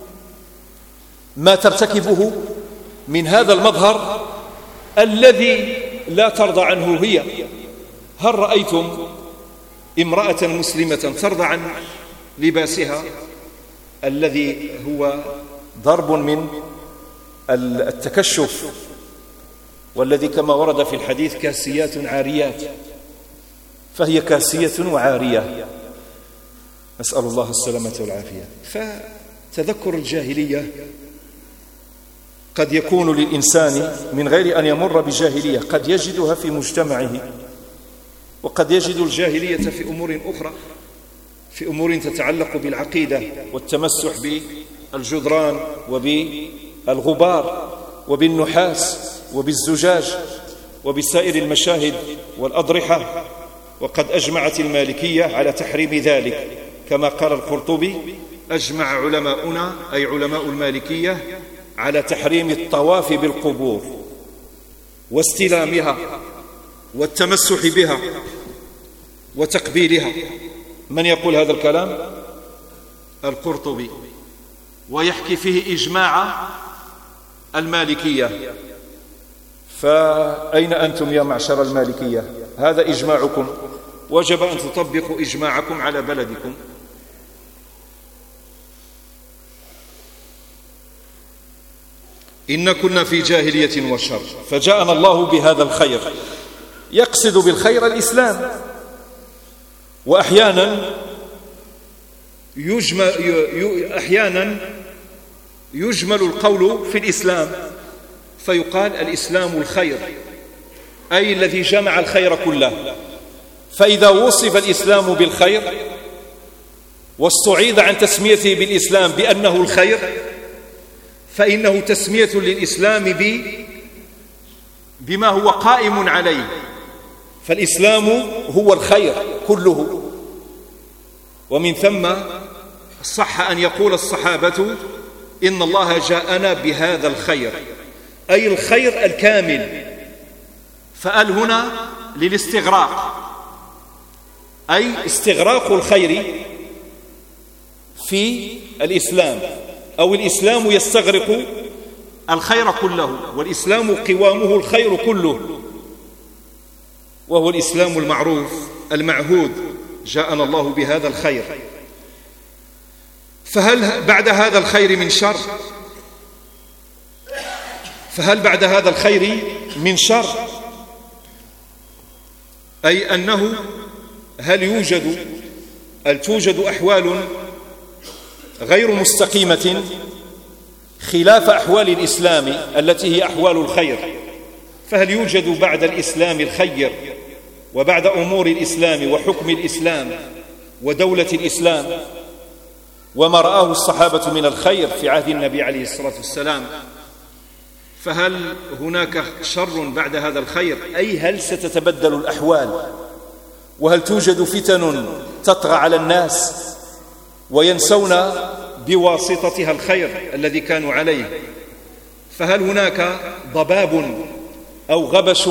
ما ترتكبه من هذا المظهر الذي لا ترضى عنه هي. هل رأيتم امرأة مسلمة ترضى عن لباسها الذي هو ضرب من التكشف، والذي كما ورد في الحديث كاسيات عاريات، فهي كاسية وعارية، نسأل الله السلامة والعافية. فتذكر الجاهلية قد يكون للإنسان من غير أن يمر بجاهلية، قد يجدها في مجتمعه، وقد يجد الجاهلية في أمور أخرى، في أمور تتعلق بالعقيدة والتمسح بالجدران وبالغبار وبالنحاس وبالزجاج وبسائر المشاهد والأضرحة. وقد أجمعت المالكية على تحريم ذلك، كما قال القرطبي: أجمع علماؤنا أي علماء المالكية على تحريم الطواف بالقبور واستلامها والتمسح بها وتقبيلها. من يقول هذا الكلام؟ القرطبي، ويحكي فيه إجماع المالكية. فأين أنتم يا معشر المالكية؟ هذا إجماعكم، وجب أن تطبقوا إجماعكم على بلدكم. إن كنا في جاهلية وشر فجاءنا الله بهذا الخير. يقصد بالخير الإسلام، وأحيانا يجمل, أحيانا يجمل القول في الإسلام فيقال الإسلام الخير، أي الذي جمع الخير كله. فإذا وصف الإسلام بالخير واستعيذ عن تسميته بالإسلام بأنه الخير، فإنه تسمية للإسلام بما هو قائم عليه، فالإسلام هو الخير كله. ومن ثم صح أن يقول الصحابة: إن الله جاءنا بهذا الخير، أي الخير الكامل. فأل هنا للاستغراق، أي استغراق الخير في الإسلام، أو الإسلام يستغرق الخير كله، والإسلام قوامه الخير كله، وهو الإسلام المعروف المعهود: جاءنا الله بهذا الخير. فهل بعد هذا الخير من شر؟ فهل بعد هذا الخير من شر؟ أي أنه هل يوجد هل توجد أحوال غير مستقيمة خلاف أحوال الإسلام التي هي أحوال الخير. فهل يوجد بعد الإسلام الخير وبعد أمور الإسلام وحكم الإسلام ودولة الإسلام وما رآه الصحابة من الخير في عهد النبي عليه الصلاة والسلام، فهل هناك شر بعد هذا الخير؟ أي هل ستتبدل الأحوال؟ وهل توجد فتن تطغى على الناس وينسون بواسطتها الخير الذي كانوا عليه؟ فهل هناك ضباب أو غبش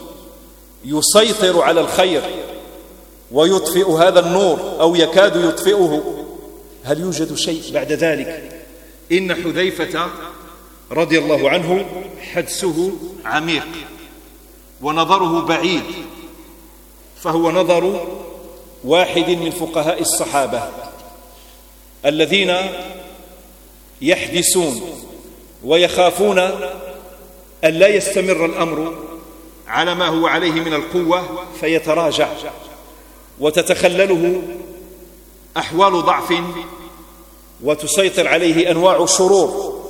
يسيطر على الخير ويطفئ هذا النور أو يكاد يطفئه؟ هل يوجد شيء بعد ذلك؟ إن حذيفة رضي الله عنه حدسه عميق ونظره بعيد، فهو نظر واحد من فقهاء الصحابة الذين يحدثون ويخافون أن لا يستمر الأمر على ما هو عليه من القوة فيتراجع وتتخلله أحوال ضعف وتسيطر عليه أنواع الشرور.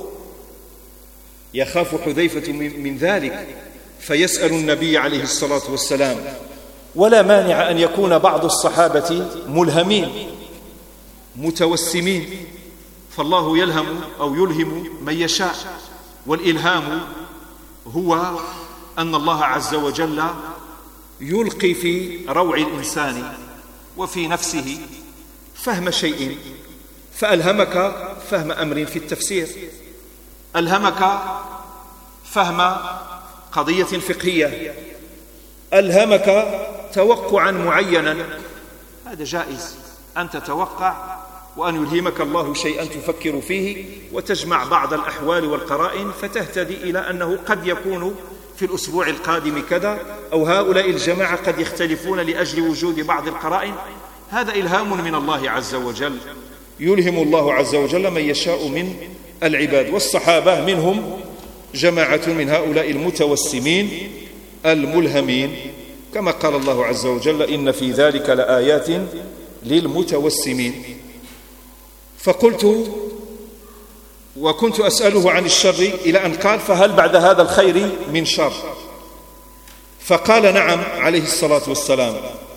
يخاف حذيفة من ذلك فيسأل النبي عليه الصلاة والسلام. ولا مانع أن يكون بعض الصحابة ملهمين متوسمين، فالله يلهم أو يلهم من يشاء، والإلهام هو أن الله عز وجل يلقي في روع الإنسان وفي نفسه فهم شيء، فألهمك فهم أمر في التفسير، ألهمك فهم قضية فقهية، ألهمك توقعا معينا، هذا جائز أن تتوقع وأن يلهمك الله شيئا تفكر فيه وتجمع بعض الأحوال والقرائن فتهتدي إلى أنه قد يكون في الأسبوع القادم كذا، أو هؤلاء الجماعة قد يختلفون لأجل وجود بعض القرائن. هذا إلهام من الله عز وجل، يلهم الله عز وجل من يشاء من العباد، والصحابة منهم جماعة من هؤلاء المتوسمين الملهمين، كما قال الله عز وجل إن في ذلك لآيات للمتوسمين. فقلت وكنت أسأله عن الشر إلى أن قال فهل بعد هذا الخير من شر؟ فقال نعم عليه الصلاة والسلام.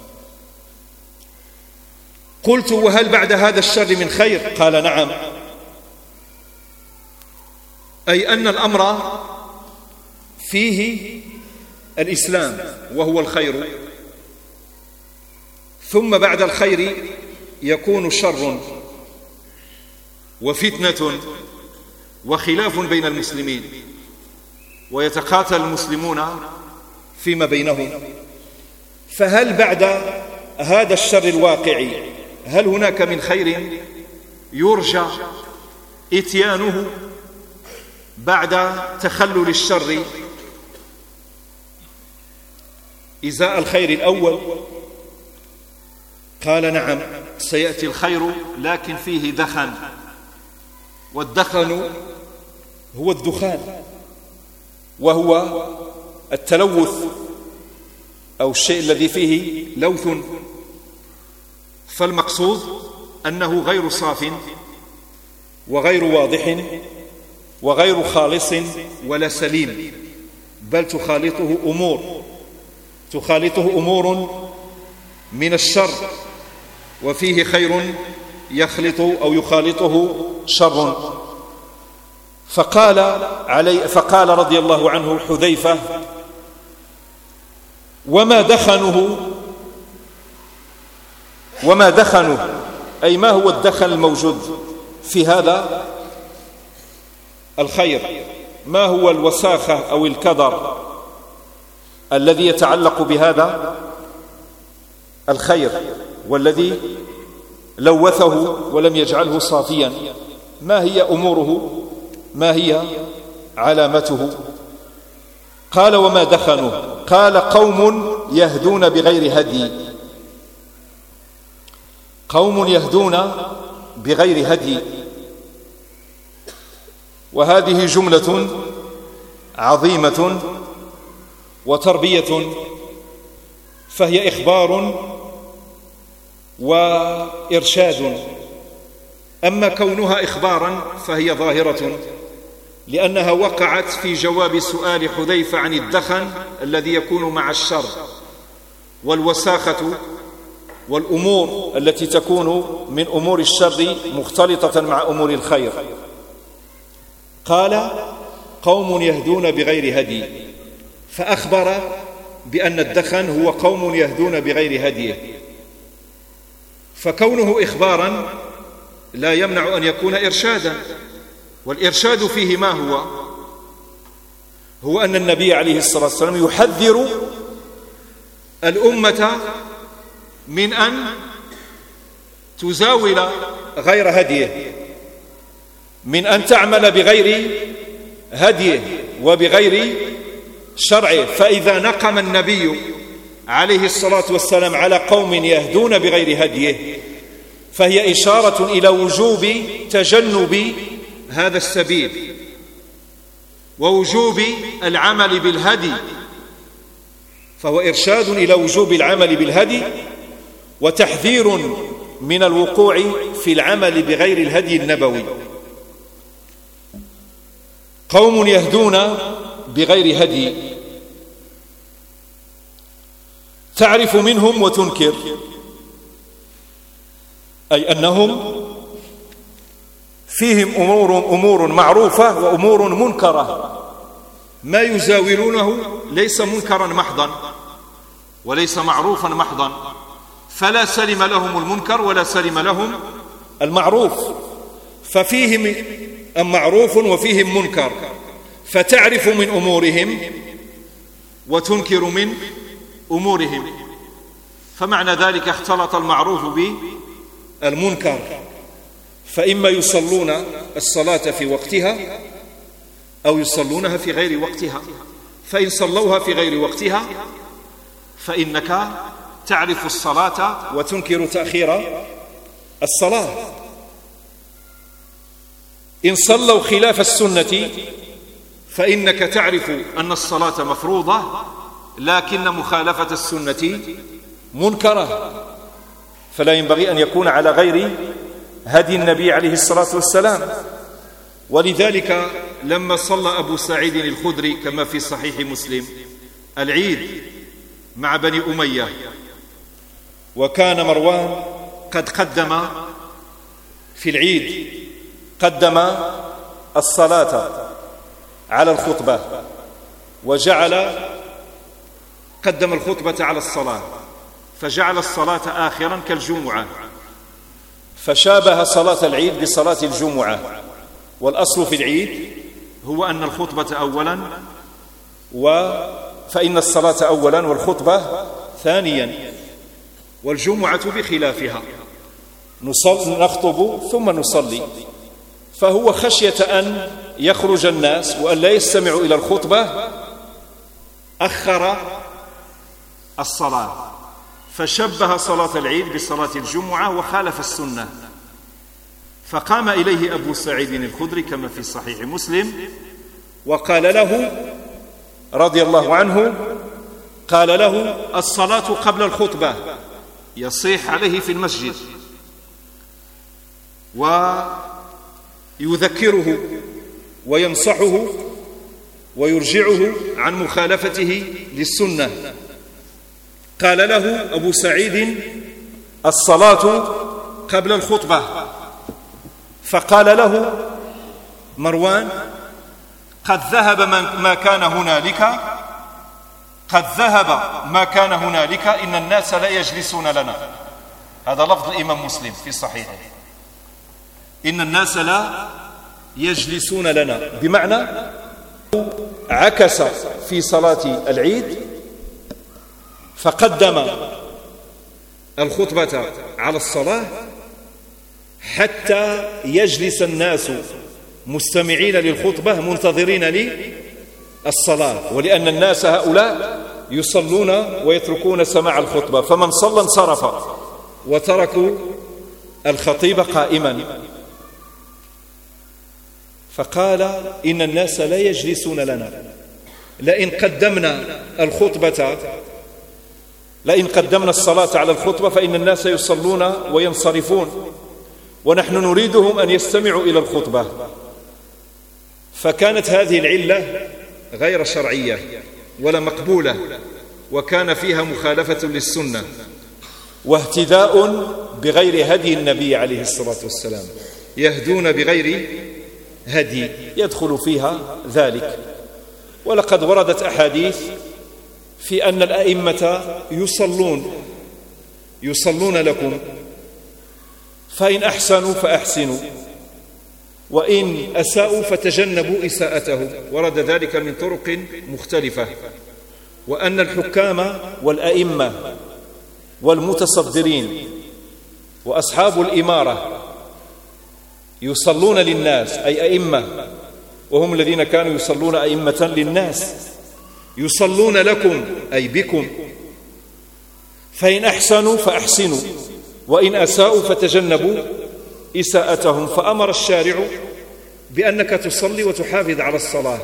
قلت وهل بعد هذا الشر من خير؟ قال نعم، أي أن الأمر فيه الإسلام وهو الخير، ثم بعد الخير يكون شر وفتنة وخلاف بين المسلمين، ويتقاتل المسلمون فيما بينهم. فهل بعد هذا الشر الواقع هل هناك من خير يرجى إتيانه بعد تخلل الشر إزاء الخير الأول؟ قال نعم، سيأتي الخير لكن فيه دخن، والدخن هو الدخان، وهو التلوث أو الشيء الذي فيه لوث. فالمقصود أنه غير صاف وغير واضح وغير خالص ولا سليم، بل تخالطه أمور تخالطه أمور من الشر، وفيه خير يخلط أو يخالطه شر. فقال علي فقال رضي الله عنه حذيفة وما دخنه وما دخنه أي ما هو الدخن الموجود في هذا الخير؟ ما هو الوساخة أو الكدر الذي يتعلق بهذا الخير والذي لوثه ولم يجعله صافيا؟ ما هي أموره؟ ما هي علامته؟ قال وما دخنه؟ قال قوم يهدون بغير هدي قوم يهدون بغير هدي وهذه جملة عظيمة وتربية، فهي إخبار وإرشاد. أما كونها إخبارا فهي ظاهرة لأنها وقعت في جواب سؤال حذيفة عن الدخن الذي يكون مع الشر والوساخة والأمور التي تكون من أمور الشر مختلطة مع أمور الخير. قال: قوم يهدون بغير هدي، فأخبر بأن الدخن هو قوم يهدون بغير هديه، فكونه إخبارا لا يمنع أن يكون إرشادا، والإرشاد فيه ما هو؟ هو أن النبي عليه الصلاة والسلام يحذر الأمة من أن تزاول غير هديه، من أن تعمل بغير هديه وبغير شرعه. فإذا نقم النبي عليه الصلاة والسلام على قوم يهدون بغير هديه فهي إشارة إلى وجوب تجنب هذا السبيل ووجوب العمل بالهدي، فهو إرشاد إلى وجوب العمل بالهدي وتحذير من الوقوع في العمل بغير الهدي النبوي. قوم يهدون بغير هدي تعرف منهم وتنكر، أي أنهم فيهم أمور, أمور معروفة وأمور منكرة، ما يزاولونه ليس منكرا محضا وليس معروفا محضا، فلا سلم لهم المنكر ولا سلم لهم المعروف، ففيهم معروف وفيهم منكر، فتعرف من أمورهم وتنكر من أمورهم. فمعنى ذلك اختلط المعروف بالمنكر، فإما يصلون الصلاة في وقتها أو يصلونها في غير وقتها، فإن صلوها في غير وقتها فإنك تعرف الصلاة وتنكر تأخير الصلاة. إن صلوا خلاف السنة فإنك تعرف أن الصلاة مفروضة لكن مخالفة السنة منكرة، فلا ينبغي أن يكون على غير هدي النبي عليه الصلاة والسلام. ولذلك لما صلى أبو سعيد الخدري كما في صحيح مسلم العيد مع بني أمية، وكان مروان قد قدم في العيد قدم الصلاة على الخطبة وجعل قدم الخطبة على الصلاة، فجعل الصلاة آخرا كالجمعة، فشابه صلاة العيد بصلاة الجمعة. والأصل في العيد هو أن الخطبة أولا و فإن الصلاة أولا والخطبة ثانيا، والجمعة بخلافها، نصل نخطب ثم نصلي. فهو خشية أن يخرج الناس وأن لا يستمعوا إلى الخطبة أخر الصلاة، فشبه صلاة العيد بصلاة الجمعة وخالف السنة. فقام إليه أبو سعيد الخدري كما في صحيح مسلم وقال له رضي الله عنه، قال له: الصلاة قبل الخطبة، يصيح عليه في المسجد ويذكره وينصحه ويرجعه عن مخالفته للسنة. قال له أبو سعيد: الصلاة قبل الخطبة. فقال له مروان: قد ذهب ما كان هنالك قد ذهب ما كان هنالك إن الناس لا يجلسون لنا. هذا لفظ الإمام مسلم في صحيحه، إن الناس لا يجلسون لنا، بمعنى عكس في صلاة العيد فقدم الخطبة على الصلاة حتى يجلس الناس مستمعين للخطبة منتظرين للصلاة، ولأن الناس هؤلاء يصلون ويتركون سماع الخطبة، فمن صلى انصرف وتركوا الخطيب قائما. فقال: إن الناس لا يجلسون لنا، لئن قدمنا الخطبة لئن قدمنا الصلاة على الخطبة فإن الناس يصلون وينصرفون، ونحن نريدهم أن يستمعوا إلى الخطبة. فكانت هذه العلة غير شرعية ولا مقبولة، وكان فيها مخالفة للسنة واهتداء بغير هدي النبي عليه الصلاة والسلام، يهدون بغير هدي يدخل فيها ذلك. ولقد وردت أحاديث في أن الأئمة يصلون يصلون لكم، فإن أحسنوا فأحسنوا، وإن أساءوا فتجنبوا إساءته، ورد ذلك من طرق مختلفة. وأن الحكام والأئمة والمتصدرين وأصحاب الإمارة يصلون للناس، أي أئمة، وهم الذين كانوا يصلون أئمة للناس، يصلون لكم أي بكم، فإن أحسنوا فأحسنوا وإن أساءوا فتجنبوا إساءتهم. فأمر الشارع بأنك تصلي وتحافظ على الصلاة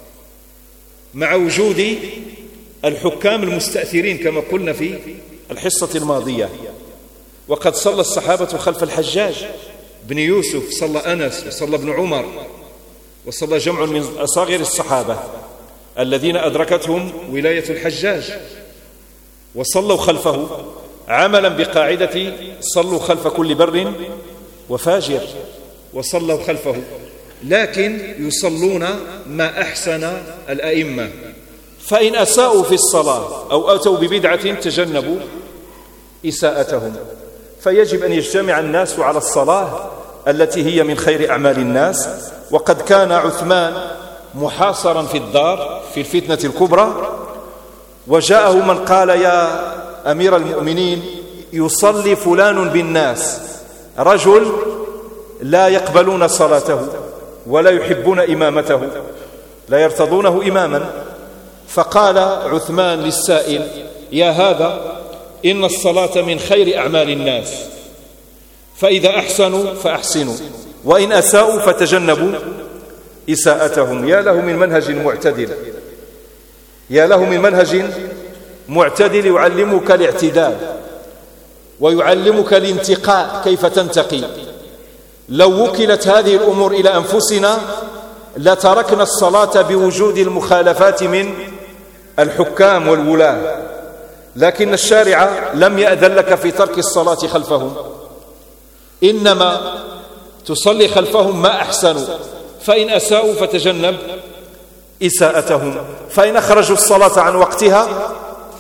مع وجود الحكام المستأثرين كما قلنا في الحصة الماضية. وقد صلى الصحابة خلف الحجاج بن يوسف، صلى أنس وصلى ابن عمر وصلى جمع من أصاغر الصحابة الذين أدركتهم ولاية الحجاج، وصلوا خلفه عملا بقاعدة صلوا خلف كل بر وفاجر، وصلوا خلفه، لكن يصلون ما أحسن الأئمة. فإن أساءوا في الصلاة أو أتوا ببدعة تجنبوا إساءتهم. فيجب أن يجتمع الناس على الصلاة التي هي من خير أعمال الناس. وقد كان عثمان محاصرا في الدار في الفتنة الكبرى، وجاءه من قال: يا أمير المؤمنين، يصلي فلان بالناس، رجل لا يقبلون صلاته ولا يحبون إمامته، لا يرتضونه إماما. فقال عثمان للسائل: يا هذا، إن الصلاة من خير أعمال الناس، فإذا أحسنوا فأحسنوا وإن أساءوا فتجنبوا إساءتهم. يا له من منهج معتدل، يا له من منهج معتدل يعلمك الاعتدال ويعلمك الانتقاء، كيف تنتقي. لو وكلت هذه الأمور إلى أنفسنا لتركنا الصلاة بوجود المخالفات من الحكام والولاة، لكن الشارع لم يأذن لك في ترك الصلاة خلفهم، إنما تصلي خلفهم ما أحسنوا، فإن أساءوا فتجنب إساءتهم. فإن أخرجوا الصلاة عن وقتها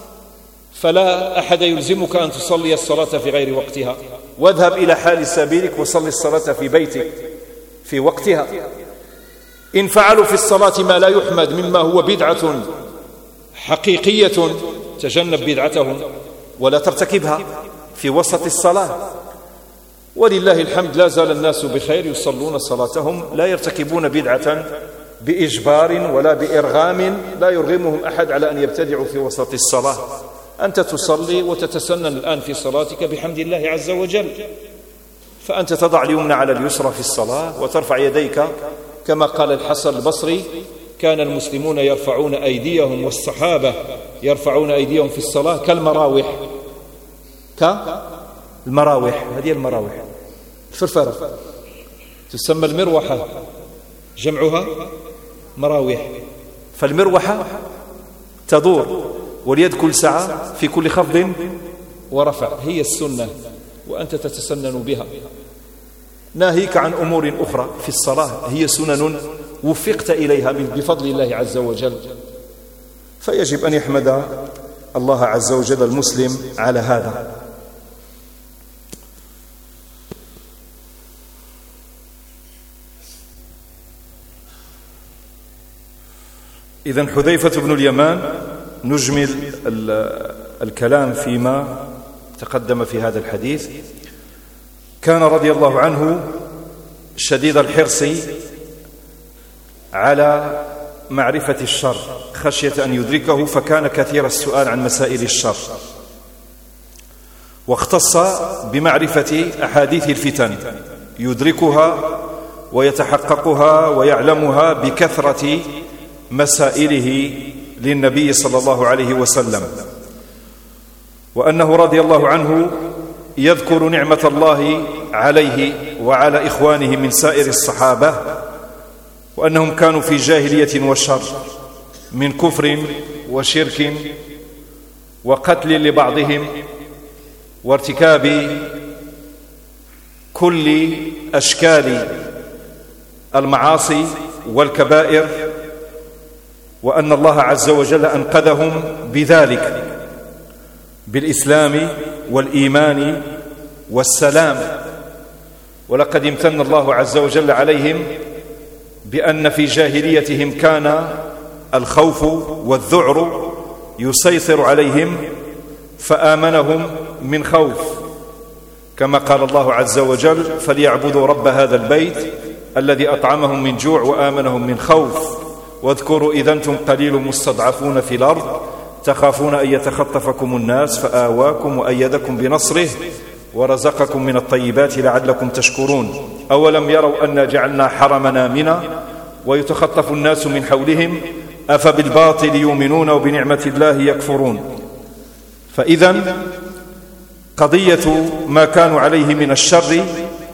فلا أحد يلزمك أن تصلي الصلاة في غير وقتها، واذهب إلى حال سبيلك وصلي الصلاة في بيتك في وقتها. إن فعلوا في الصلاة ما لا يحمد مما هو بدعة حقيقية تجنب بدعتهم ولا ترتكبها في وسط الصلاة. ولله الحمد لا زال الناس بخير، يصلون صلاتهم، لا يرتكبون بدعة بإجبار ولا بإرغام، لا يرغمهم أحد على أن يبتدعوا في وسط الصلاة. أنت تصلي وتتسنن الآن في صلاتك بحمد الله عز وجل، فأنت تضع اليمنى على اليسرى في الصلاة وترفع يديك كما قال الحسن البصري: كان المسلمون يرفعون أيديهم والصحابة يرفعون أيديهم في الصلاة كالمراوح. كالمراوح، هذه المراوح الفرفرة تسمى المروحة، جمعها مراوح. فالمروحة تدور واليد كل ساعة في كل خفض ورفع، هي السنة وأنت تتسنن بها. ناهيك عن أمور أخرى في الصلاة هي سنن وفقت إليها بفضل الله عز وجل، فيجب أن يحمد الله عز وجل المسلم على هذا. إذن حذيفة بن اليمان، نجمل الكلام فيما تقدم في هذا الحديث. كان رضي الله عنه شديد الحرص على معرفة الشر خشية أن يدركه، فكان كثير السؤال عن مسائل الشر، واختص بمعرفة أحاديث الفتن، يدركها ويتحققها ويعلمها بكثرة مسائله للنبي صلى الله عليه وسلم. وأنه رضي الله عنه يذكر نعمة الله عليه وعلى إخوانه من سائر الصحابة وأنهم كانوا في جاهلية وشر من كفر وشرك وقتل لبعضهم وارتكاب كل أشكال المعاصي والكبائر، وأن الله عز وجل أنقذهم بذلك بالإسلام والإيمان والسلام. ولقد امتن الله عز وجل عليهم بأن في جاهليتهم كان الخوف والذعر يسيطر عليهم فآمنهم من خوف، كما قال الله عز وجل: فليعبدوا رب هذا البيت الذي أطعمهم من جوع وآمنهم من خوف. واذكروا إذا أنتم قليل مستضعفون في الأرض تخافون أن يتخطفكم الناس فآواكم وأيدكم بنصره ورزقكم من الطيبات لعلكم تشكرون. أولم يروا أنا جعلنا حرمنا آمنا ويتخطف الناس من حولهم أفبالباطل يؤمنون وبنعمة الله يكفرون. فإذا قضية ما كانوا عليه من الشر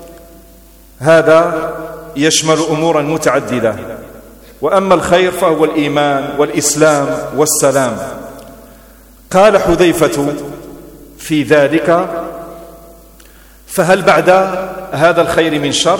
هذا يشمل أمورا متعددة، وأما الخير فهو الإيمان والإسلام والسلام. قال حذيفة في ذلك: فهل بعد هذا الخير من شر؟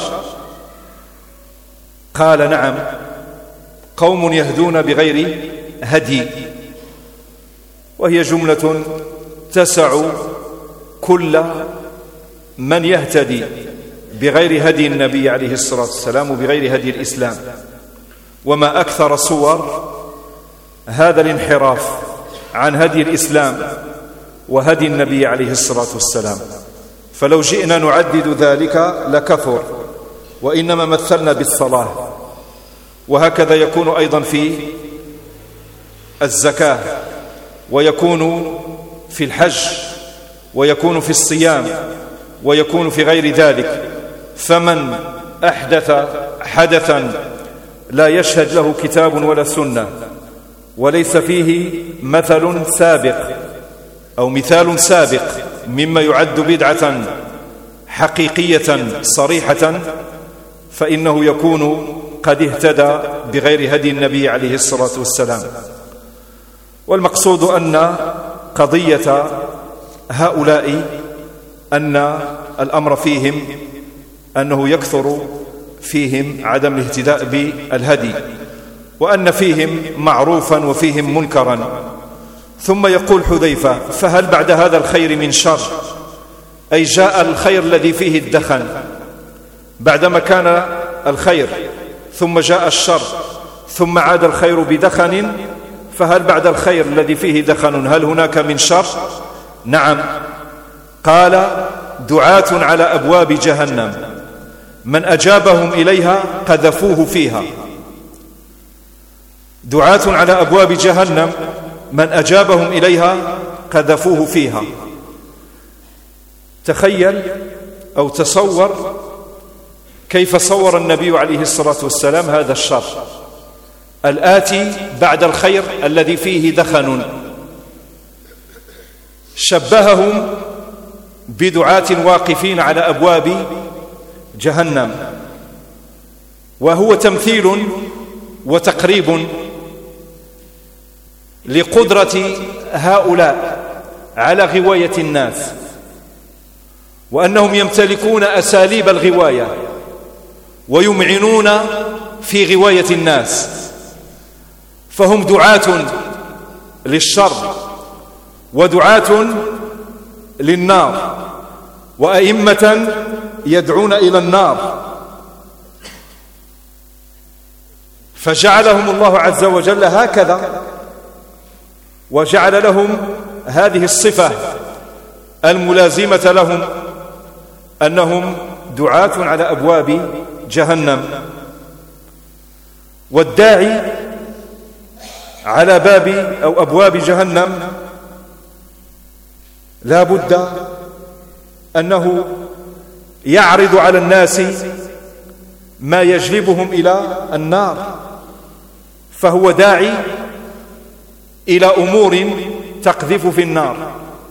قال: نعم، قوم يهدون بغير هدي. وهي جملة تسع كل من يهتدي بغير هدي النبي عليه الصلاة والسلام وبغير هدي الإسلام. وما أكثر صور هذا الانحراف عن هدي الإسلام وهدي النبي عليه الصلاة والسلام. فلو جئنا نعدد ذلك لكثر، وإنما مثلنا بالصلاة، وهكذا يكون أيضا في الزكاة، ويكون في الحج، ويكون في الصيام، ويكون في غير ذلك. فمن أحدث حدثا لا يشهد له كتاب ولا سنة وليس فيه مثل سابق أو مثال سابق مما يعد بدعة حقيقية صريحة، فإنه يكون قد اهتدى بغير هدي النبي عليه الصلاة والسلام. والمقصود أن قضية هؤلاء أن الأمر فيهم أنه يكثر فيهم عدم الاهتداء بالهدي، وأن فيهم معروفا وفيهم منكرا. ثم يقول حذيفة: فهل بعد هذا الخير من شر؟ أي جاء الخير الذي فيه الدخن بعدما كان الخير، ثم جاء الشر، ثم عاد الخير بدخن. فهل بعد الخير الذي فيه دخن هل هناك من شر؟ نعم. قال: دعاة على أبواب جهنم من أجابهم إليها قذفوه فيها. دعاة على أبواب جهنم من أجابهم إليها قذفوه فيها. تخيل أو تصور كيف صور النبي عليه الصلاة والسلام هذا الشر الآتي بعد الخير الذي فيه دخن. شبههم بدعاة واقفين على أبواب جهنم، وهو تمثيل وتقريب لقدرة هؤلاء على غواية الناس، وأنهم يمتلكون أساليب الغواية ويمعنون في غواية الناس. فهم دعاة للشر ودعاة للنار وأئمة يدعون إلى النار. فجعلهم الله عز وجل هكذا، وجعل لهم هذه الصفة الملازمة لهم، أنهم دعاة على أبواب جهنم. والداعي على باب أو أبواب جهنم لا بد أنه يعرض على الناس ما يجلبهم إلى النار، فهو داعي إلى أمور تقذف في النار.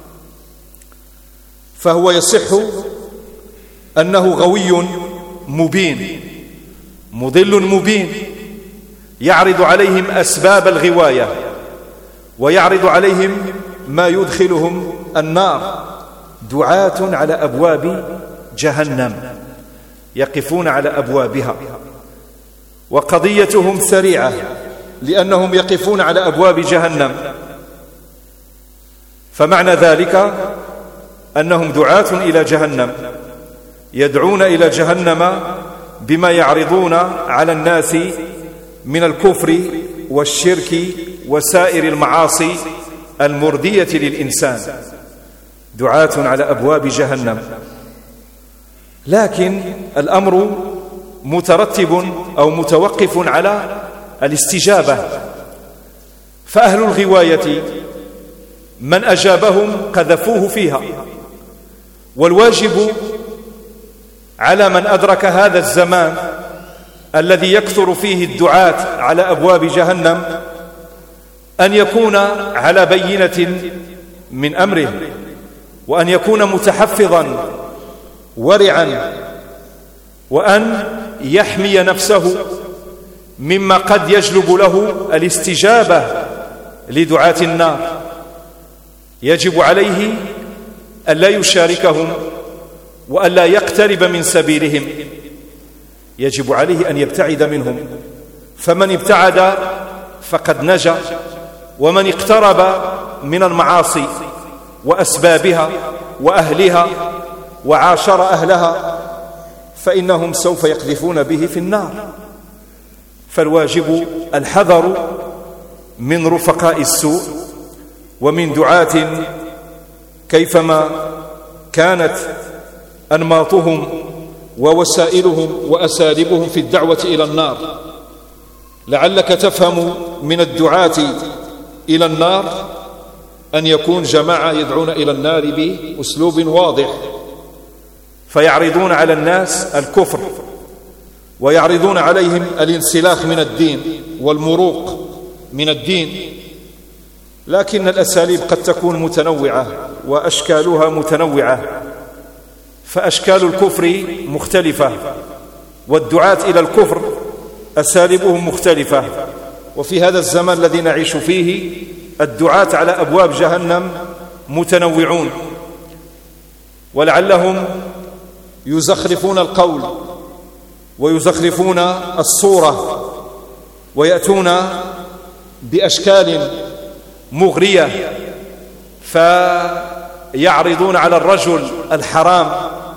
فهو يصح أنه غوي مبين، مضل مبين، يعرض عليهم أسباب الغواية ويعرض عليهم ما يدخلهم النار. دعاة على أبواب جهنم يقفون على أبوابها، وقضيتهم سريعة لأنهم يقفون على أبواب جهنم. فمعنى ذلك أنهم دعاة إلى جهنم، يدعون إلى جهنم بما يعرضون على الناس من الكفر والشرك وسائر المعاصي المردية للإنسان. دعاة على أبواب جهنم، لكن الأمر مترتب أو متوقف على الاستجابة. فأهل الغواية من أجابهم قذفوه فيها، والواجب على من أدرك هذا الزمان الذي يكثر فيه الدعاة على أبواب جهنم أن يكون على بينة من أمره، وأن يكون متحفظا ورعا، وأن يحمي نفسه مما قد يجلب له الاستجابة لدعاة النار. يجب عليه ألا يشاركهم وألا يقترب من سبيلهم، يجب عليه أن يبتعد منهم. فمن ابتعد فقد نجا، ومن اقترب من المعاصي وأسبابها وأهلها وعاشر أهلها فإنهم سوف يقذفون به في النار. فالواجب الحذر من رفقاء السوء ومن دعاة كيفما كانت أنماطهم ووسائلهم وأساليبهم في الدعوة إلى النار. لعلك تفهم من الدعاة إلى النار أن يكون جماعة يدعون إلى النار بأسلوب واضح، فيعرضون على الناس الكفر ويعرضون عليهم الانسلاخ من الدين والمروق من الدين. لكن الأساليب قد تكون متنوعة وأشكالها متنوعة، فأشكال الكفر مختلفة، والدعاة إلى الكفر أساليبهم مختلفة. وفي هذا الزمان الذي نعيش فيه الدعاة على أبواب جهنم متنوعون، ولعلهم يزخرفون القول ويزخرفون الصورة ويأتون بأشكال مغرية، فيعرضون على الرجل الحرام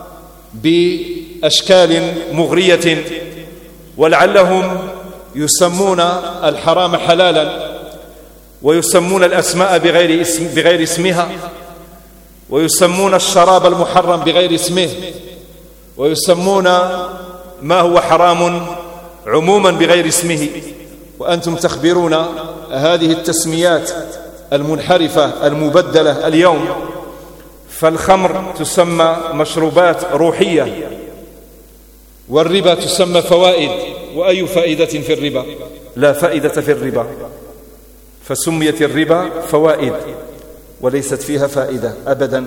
بأشكال مغرية، ولعلهم يسمون الحرام حلالا ويسمون الأسماء بغير اسم بغير اسمها، ويسمون الشراب المحرم بغير اسمه، ويسمون ما هو حرام عموما بغير اسمه. وأنتم تخبرون هذه التسميات المنحرفة المبدلة اليوم. فالخمر تسمى مشروبات روحية، والربا تسمى فوائد. وأي فائدة في الربا؟ لا فائدة في الربا، فسميت الربا فوائد وليست فيها فائدة أبدا.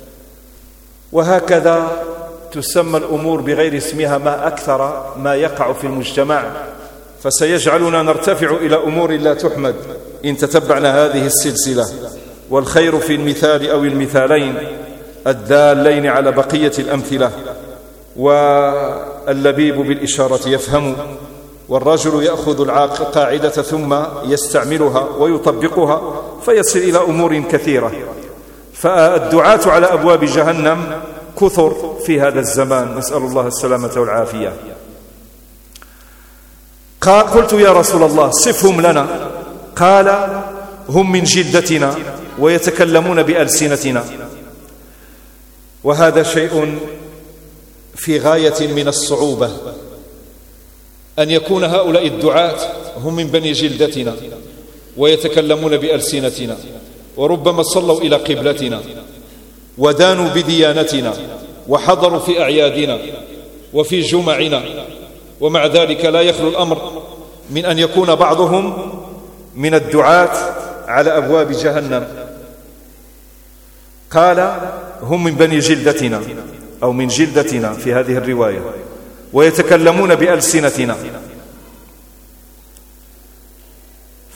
وهكذا تسمى الأمور بغير اسمها ما أكثر ما يقع في المجتمع، فسيجعلنا نرتفع إلى أمور لا تحمد إن تتبعنا هذه السلسلة. والخير في المثال أو المثالين الدالين على بقية الأمثلة، واللبيب بالإشارة يفهم، والرجل يأخذ القاعدة ثم يستعملها ويطبقها فيصل إلى أمور كثيرة. فالدعاة على أبواب جهنم كثر في هذا الزمان، نسأل الله السلامة والعافية. قلت يا رسول الله صفهم لنا، قال هم من جلدتنا ويتكلمون بألسنتنا. وهذا شيء في غاية من الصعوبة، أن يكون هؤلاء الدعاة هم من بني جلدتنا ويتكلمون بألسنتنا، وربما صلوا إلى قبلتنا ودانوا بديانتنا وحضروا في أعيادنا وفي جمعنا، ومع ذلك لا يخلو الأمر من أن يكون بعضهم من الدعاة على أبواب جهنم. قال هم من بني جلدتنا أو من جلدتنا في هذه الرواية، ويتكلمون بألسنتنا.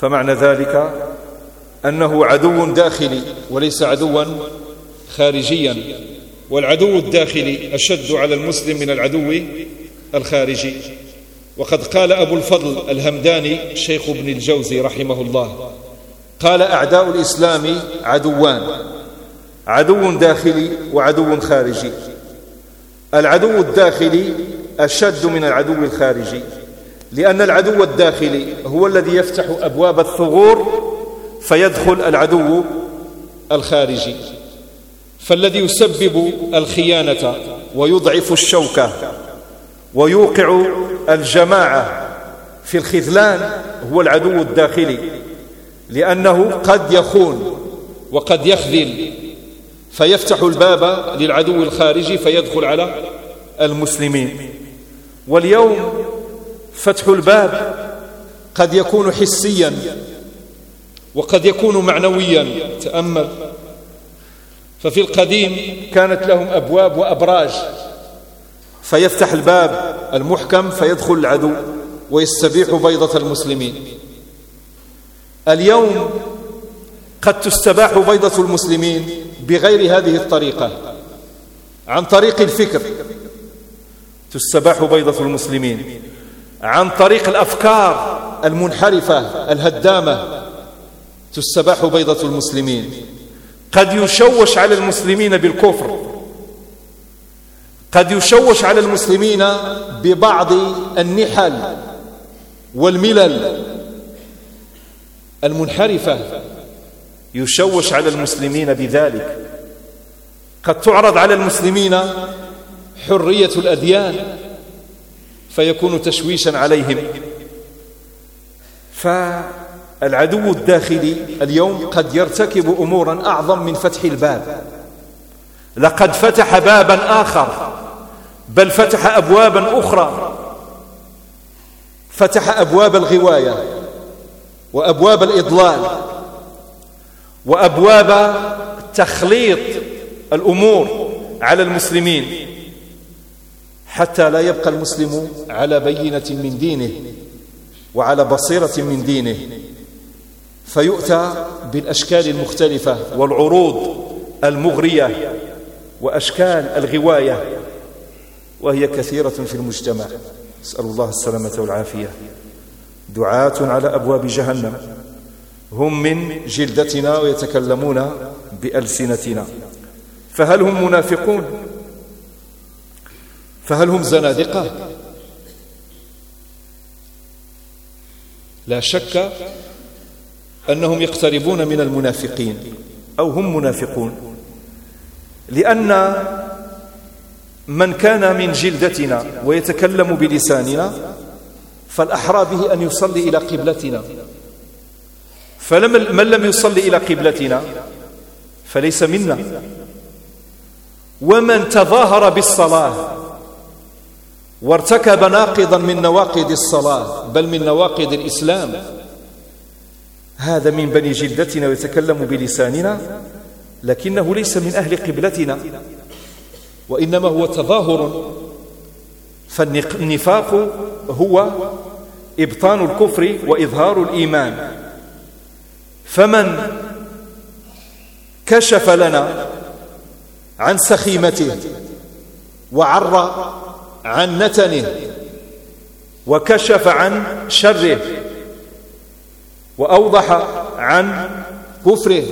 فمعنى ذلك أنه عدو داخلي وليس عدوا خارجيا، والعدو الداخلي أشد على المسلم من العدو الخارجي. وقد قال أبو الفضل الهمداني شيخ ابن الجوزي رحمه الله، قال: أعداء الإسلام عدوان، عدو داخلي وعدو خارجي. العدو الداخلي أشد من العدو الخارجي، لأن العدو الداخلي هو الذي يفتح أبواب الثغور فيدخل العدو الخارجي، فالذي يسبب الخيانة ويضعف الشوكة ويوقع الجماعة في الخذلان هو العدو الداخلي، لأنه قد يخون وقد يخذل فيفتح الباب للعدو الخارجي فيدخل على المسلمين. واليوم فتح الباب قد يكون حسيا وقد يكون معنويا. تأمل، ففي القديم كانت لهم أبواب وأبراج، فيفتح الباب المحكم فيدخل العدو ويستبيح بيضة المسلمين. اليوم قد تستباح بيضة المسلمين بغير هذه الطريقة، عن طريق الفكر تستباح بيضة المسلمين، عن طريق الأفكار المنحرفة الهدامة تستباح بيضة المسلمين. قد يشوش على المسلمين بالكفر، قد يشوش على المسلمين ببعض النحل والملل المنحرفة، يشوش على المسلمين بذلك. قد تعرض على المسلمين حرية الأديان فيكون تشويشا عليهم. فالعدو الداخلي اليوم قد يرتكب أمورا أعظم من فتح الباب، لقد فتح بابا آخر، بل فتح أبوابا أخرى، فتح أبواب الغواية وأبواب الإضلال وأبواب تخليط الأمور على المسلمين، حتى لا يبقى المسلم على بينة من دينه وعلى بصيرة من دينه، فيؤتى بالأشكال المختلفة والعروض المغرية وأشكال الغواية، وهي كثيرة في المجتمع. نسأل الله السلامة والعافية. دعاة على أبواب جهنم، هم من جلدتنا ويتكلمون بألسنتنا. فهل هم منافقون؟ فهل هم زنادقة؟ لا شك أنهم يقتربون من المنافقين أو هم منافقون، لأن من كان من جلدتنا ويتكلم بلساننا فالأحرى به أن يصلي إلى قبلتنا، فمن لم يصلي إلى قبلتنا فليس منا. ومن تظاهر بالصلاة وارتكب ناقضا من نواقض الصلاة بل من نواقض الإسلام، هذا من بني جلدتنا ويتكلم بلساننا، لكنه ليس من أهل قبلتنا، وإنما هو تظاهر. فالنفاق هو إبطان الكفر وإظهار الإيمان. فمن كشف لنا عن سخيمته وعر عن نتنه وكشف عن شره وأوضح عن كفره،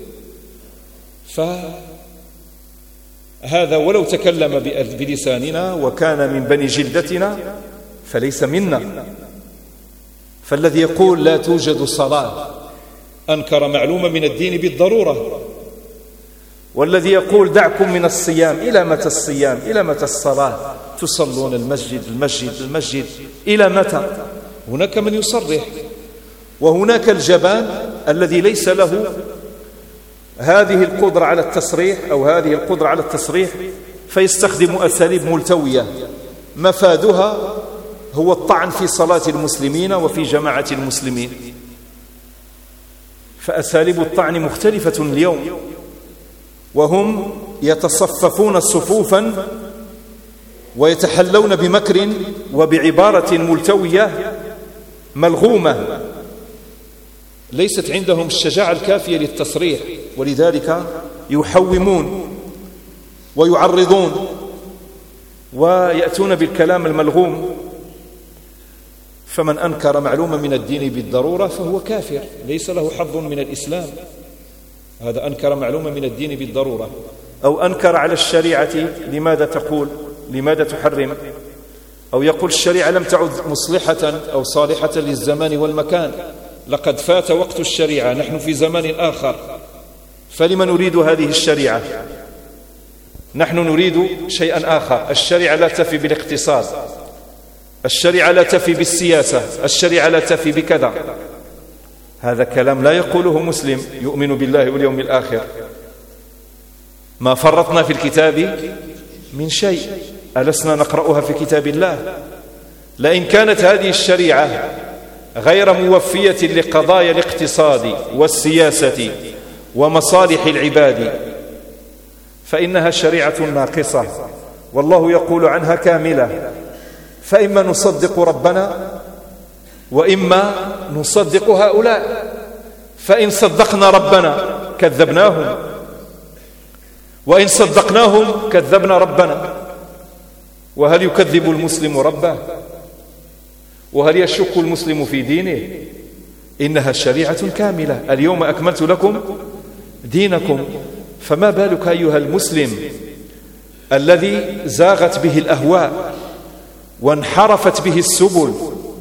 فهذا ولو تكلم بلساننا وكان من بني جلدتنا فليس منا. فالذي يقول لا توجد صلاة أنكر معلومة من الدين بالضرورة، والذي يقول دعكم من الصيام، إلى متى الصيام؟ إلى متى الصلاة؟ تصلون المسجد المسجد المسجد إلى متى؟ هناك من يصرح، وهناك الجبان الذي ليس له هذه القدرة على التصريح أو هذه القدرة على التصريح، فيستخدم أساليب ملتوية مفادها هو الطعن في صلاة المسلمين وفي جماعة المسلمين. فأساليب الطعن مختلفة اليوم، وهم يتصففون صفوفا ويتحلون بمكر وبعبارة ملتوية ملغومة ليست عندهم الشجاعة الكافية للتصريح، ولذلك يحومون ويعرضون ويأتون بالكلام الملغوم. فمن أنكر معلوما من الدين بالضرورة فهو كافر، ليس له حظ من الإسلام. هذا أنكر معلوما من الدين بالضرورة. أو أنكر على الشريعة، لماذا تقول، لماذا تحرم، أو يقول الشريعة لم تعد مصلحة أو صالحة للزمان والمكان، لقد فات وقت الشريعة، نحن في زمان آخر، فلما نريد هذه الشريعة؟ نحن نريد شيئا آخر. الشريعة لا تفي بالاقتصاد، الشريعة لا تفي بالسياسة، الشريعة لا تفي بكذا. هذا كلام لا يقوله مسلم يؤمن بالله واليوم الآخر. ما فرطنا في الكتاب من شيء، ألسنا نقرأها في كتاب الله؟ لئن كانت هذه الشريعة غير موفية لقضايا الاقتصاد والسياسة ومصالح العباد فإنها شريعة ناقصة، والله يقول عنها كاملة. فإما نصدق ربنا وإما نصدق هؤلاء. فإن صدقنا ربنا كذبناهم، وإن صدقناهم كذبنا ربنا. وهل يكذب المسلم ربه؟ وهل يشك المسلم في دينه؟ إنها شريعة كاملة. اليوم أكملت لكم دينكم. فما بالك أيها المسلم الذي زاغت به الأهواء وانحرفت به السبل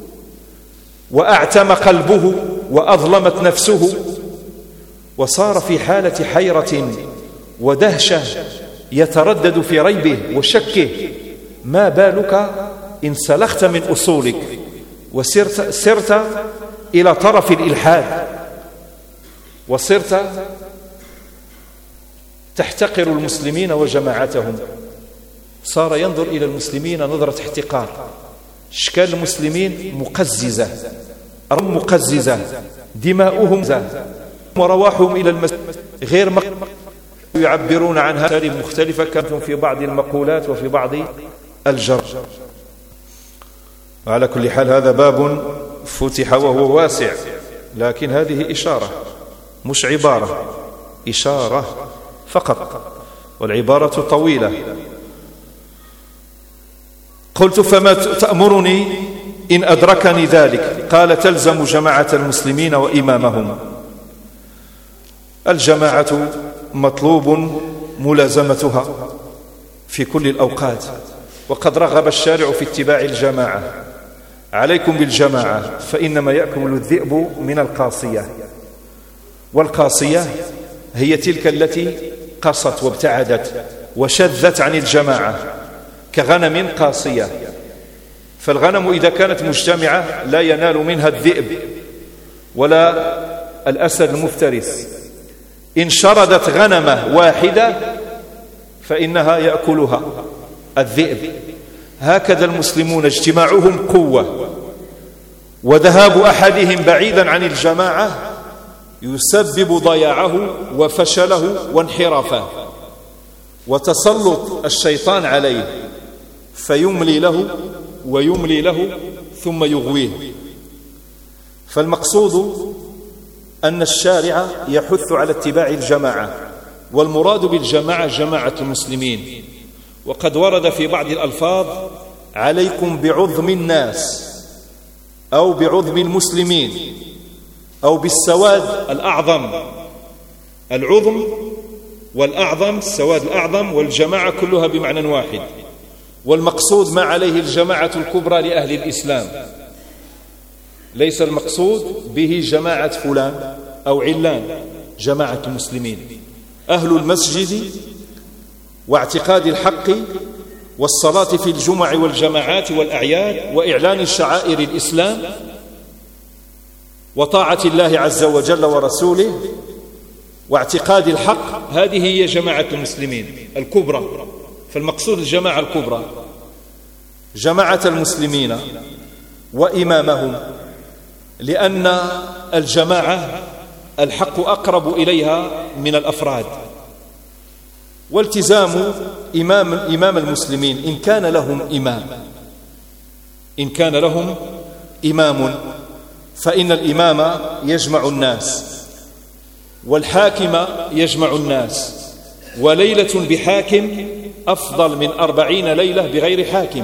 وأعتم قلبه وأظلمت نفسه وصار في حالة حيرة ودهشة يتردد في ريبه وشكه. ما بالك إن سلخت من أصولك وسرت سرت إلى طرف الإلحاد، وصرت تحتقر المسلمين وجماعتهم. صار ينظر إلى المسلمين نظرة احتقار. أشكال المسلمين مقززة، مقززة، دماؤهم ورواحهم إلى المسجد غير مقبولة. يعبرون عنها بأساليب مختلفة كانت في بعض المقولات وفي بعض الجر. على كل حال هذا باب فتح وهو واسع، لكن هذه إشارة مش عبارة، إشارة فقط، والعبارة طويلة. قلت فما تأمرني إن أدركني ذلك؟ قال تلزم جماعة المسلمين وإمامهم. الجماعة مطلوب ملازمتها في كل الأوقات، وقد رغب الشارع في اتباع الجماعة. عليكم بالجماعة فإنما يأكل الذئب من القاصية، والقاصية هي تلك التي قصت وابتعدت وشذت عن الجماعة، كغنم قاصية. فالغنم إذا كانت مجتمعة لا ينال منها الذئب ولا الأسد المفترس. إن شردت غنمة واحدة فإنها يأكلها الذئب. هكذا المسلمون اجتماعهم قوة، وذهاب أحدهم بعيدا عن الجماعة يسبب ضياعه وفشله وانحرافه، وتسلط الشيطان عليه فيملي له ويملي له ثم يغويه. فالمقصود أن الشارع يحث على اتباع الجماعة، والمراد بالجماعة جماعة المسلمين. وقد ورد في بعض الألفاظ عليكم بعظم الناس أو بعظم المسلمين أو بالسواد الأعظم. العظم والأعظم، السواد الأعظم والجماعة كلها بمعنى واحد، والمقصود ما عليه الجماعة الكبرى لأهل الإسلام. ليس المقصود به جماعة فلان أو علان، جماعة المسلمين، أهل المسجد واعتقاد الحق والصلاة في الجمع والجماعات والأعياد وإعلان شعائر الإسلام وطاعة الله عز وجل ورسوله واعتقاد الحق. هذه هي جماعة المسلمين الكبرى. فالمقصود الجماعة الكبرى، جماعة المسلمين وإمامهم، لأن الجماعة الحق أقرب إليها من الأفراد. والتزام إمام, إمام المسلمين إن كان لهم إمام إن كان لهم إمام فإن الإمام يجمع الناس والحاكم يجمع الناس، وليلة بحاكم أفضل من أربعين ليلة بغير حاكم.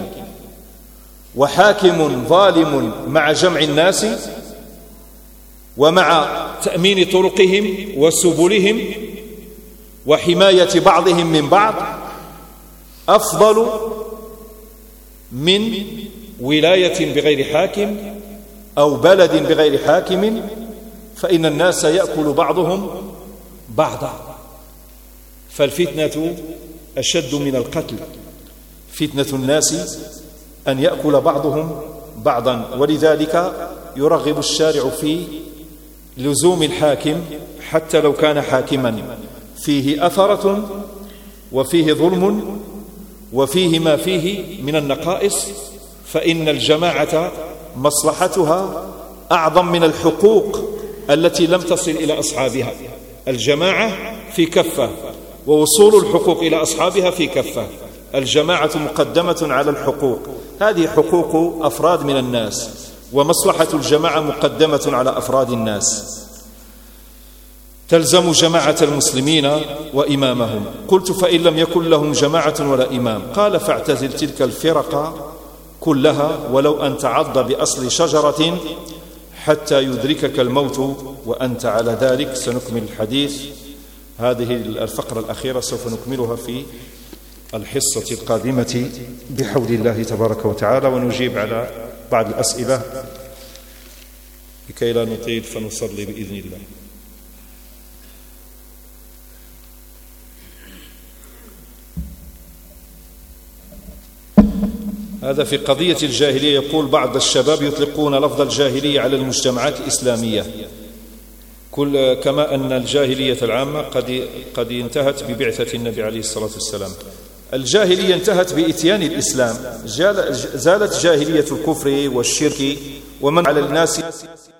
وحاكم ظالم مع جمع الناس ومع تأمين طرقهم وسبلهم وحماية بعضهم من بعض أفضل من ولاية بغير حاكم أو بلد بغير حاكم، فإن الناس يأكل بعضهم بعضا. فالفتنة أشد من القتل، فتنة الناس أن يأكل بعضهم بعضا. ولذلك يرغب الشارع في لزوم الحاكم حتى لو كان حاكما فيه أثرة وفيه ظلم وفيه ما فيه من النقائص، فإن الجماعة مصلحتها أعظم من الحقوق التي لم تصل إلى أصحابها. الجماعة في كفة ووصول الحقوق إلى أصحابها في كفة. الجماعة مقدمة على الحقوق، هذه حقوق أفراد من الناس، ومصلحة الجماعة مقدمة على أفراد الناس. تلزم جماعة المسلمين وإمامهم. قلت فإن لم يكن لهم جماعة ولا إمام؟ قال فاعتزل تلك الفرق كلها ولو أن تعض بأصل شجرة حتى يدركك الموت وأنت على ذلك. سنكمل الحديث، هذه الفقرة الأخيرة سوف نكملها في الحصة القادمة بحول الله تبارك وتعالى، ونجيب على بعض الأسئلة لكي لا نطيل فنصلي بإذن الله. هذا في قضية الجاهلية. يقول بعض الشباب يطلقون لفظ الجاهلية على المجتمعات الإسلامية، كل كما أن الجاهلية العامة قد قد انتهت ببعثة النبي عليه الصلاة والسلام. الجاهلية انتهت بإتيان الإسلام، زالت جاهلية الكفر والشرك ومن على الناس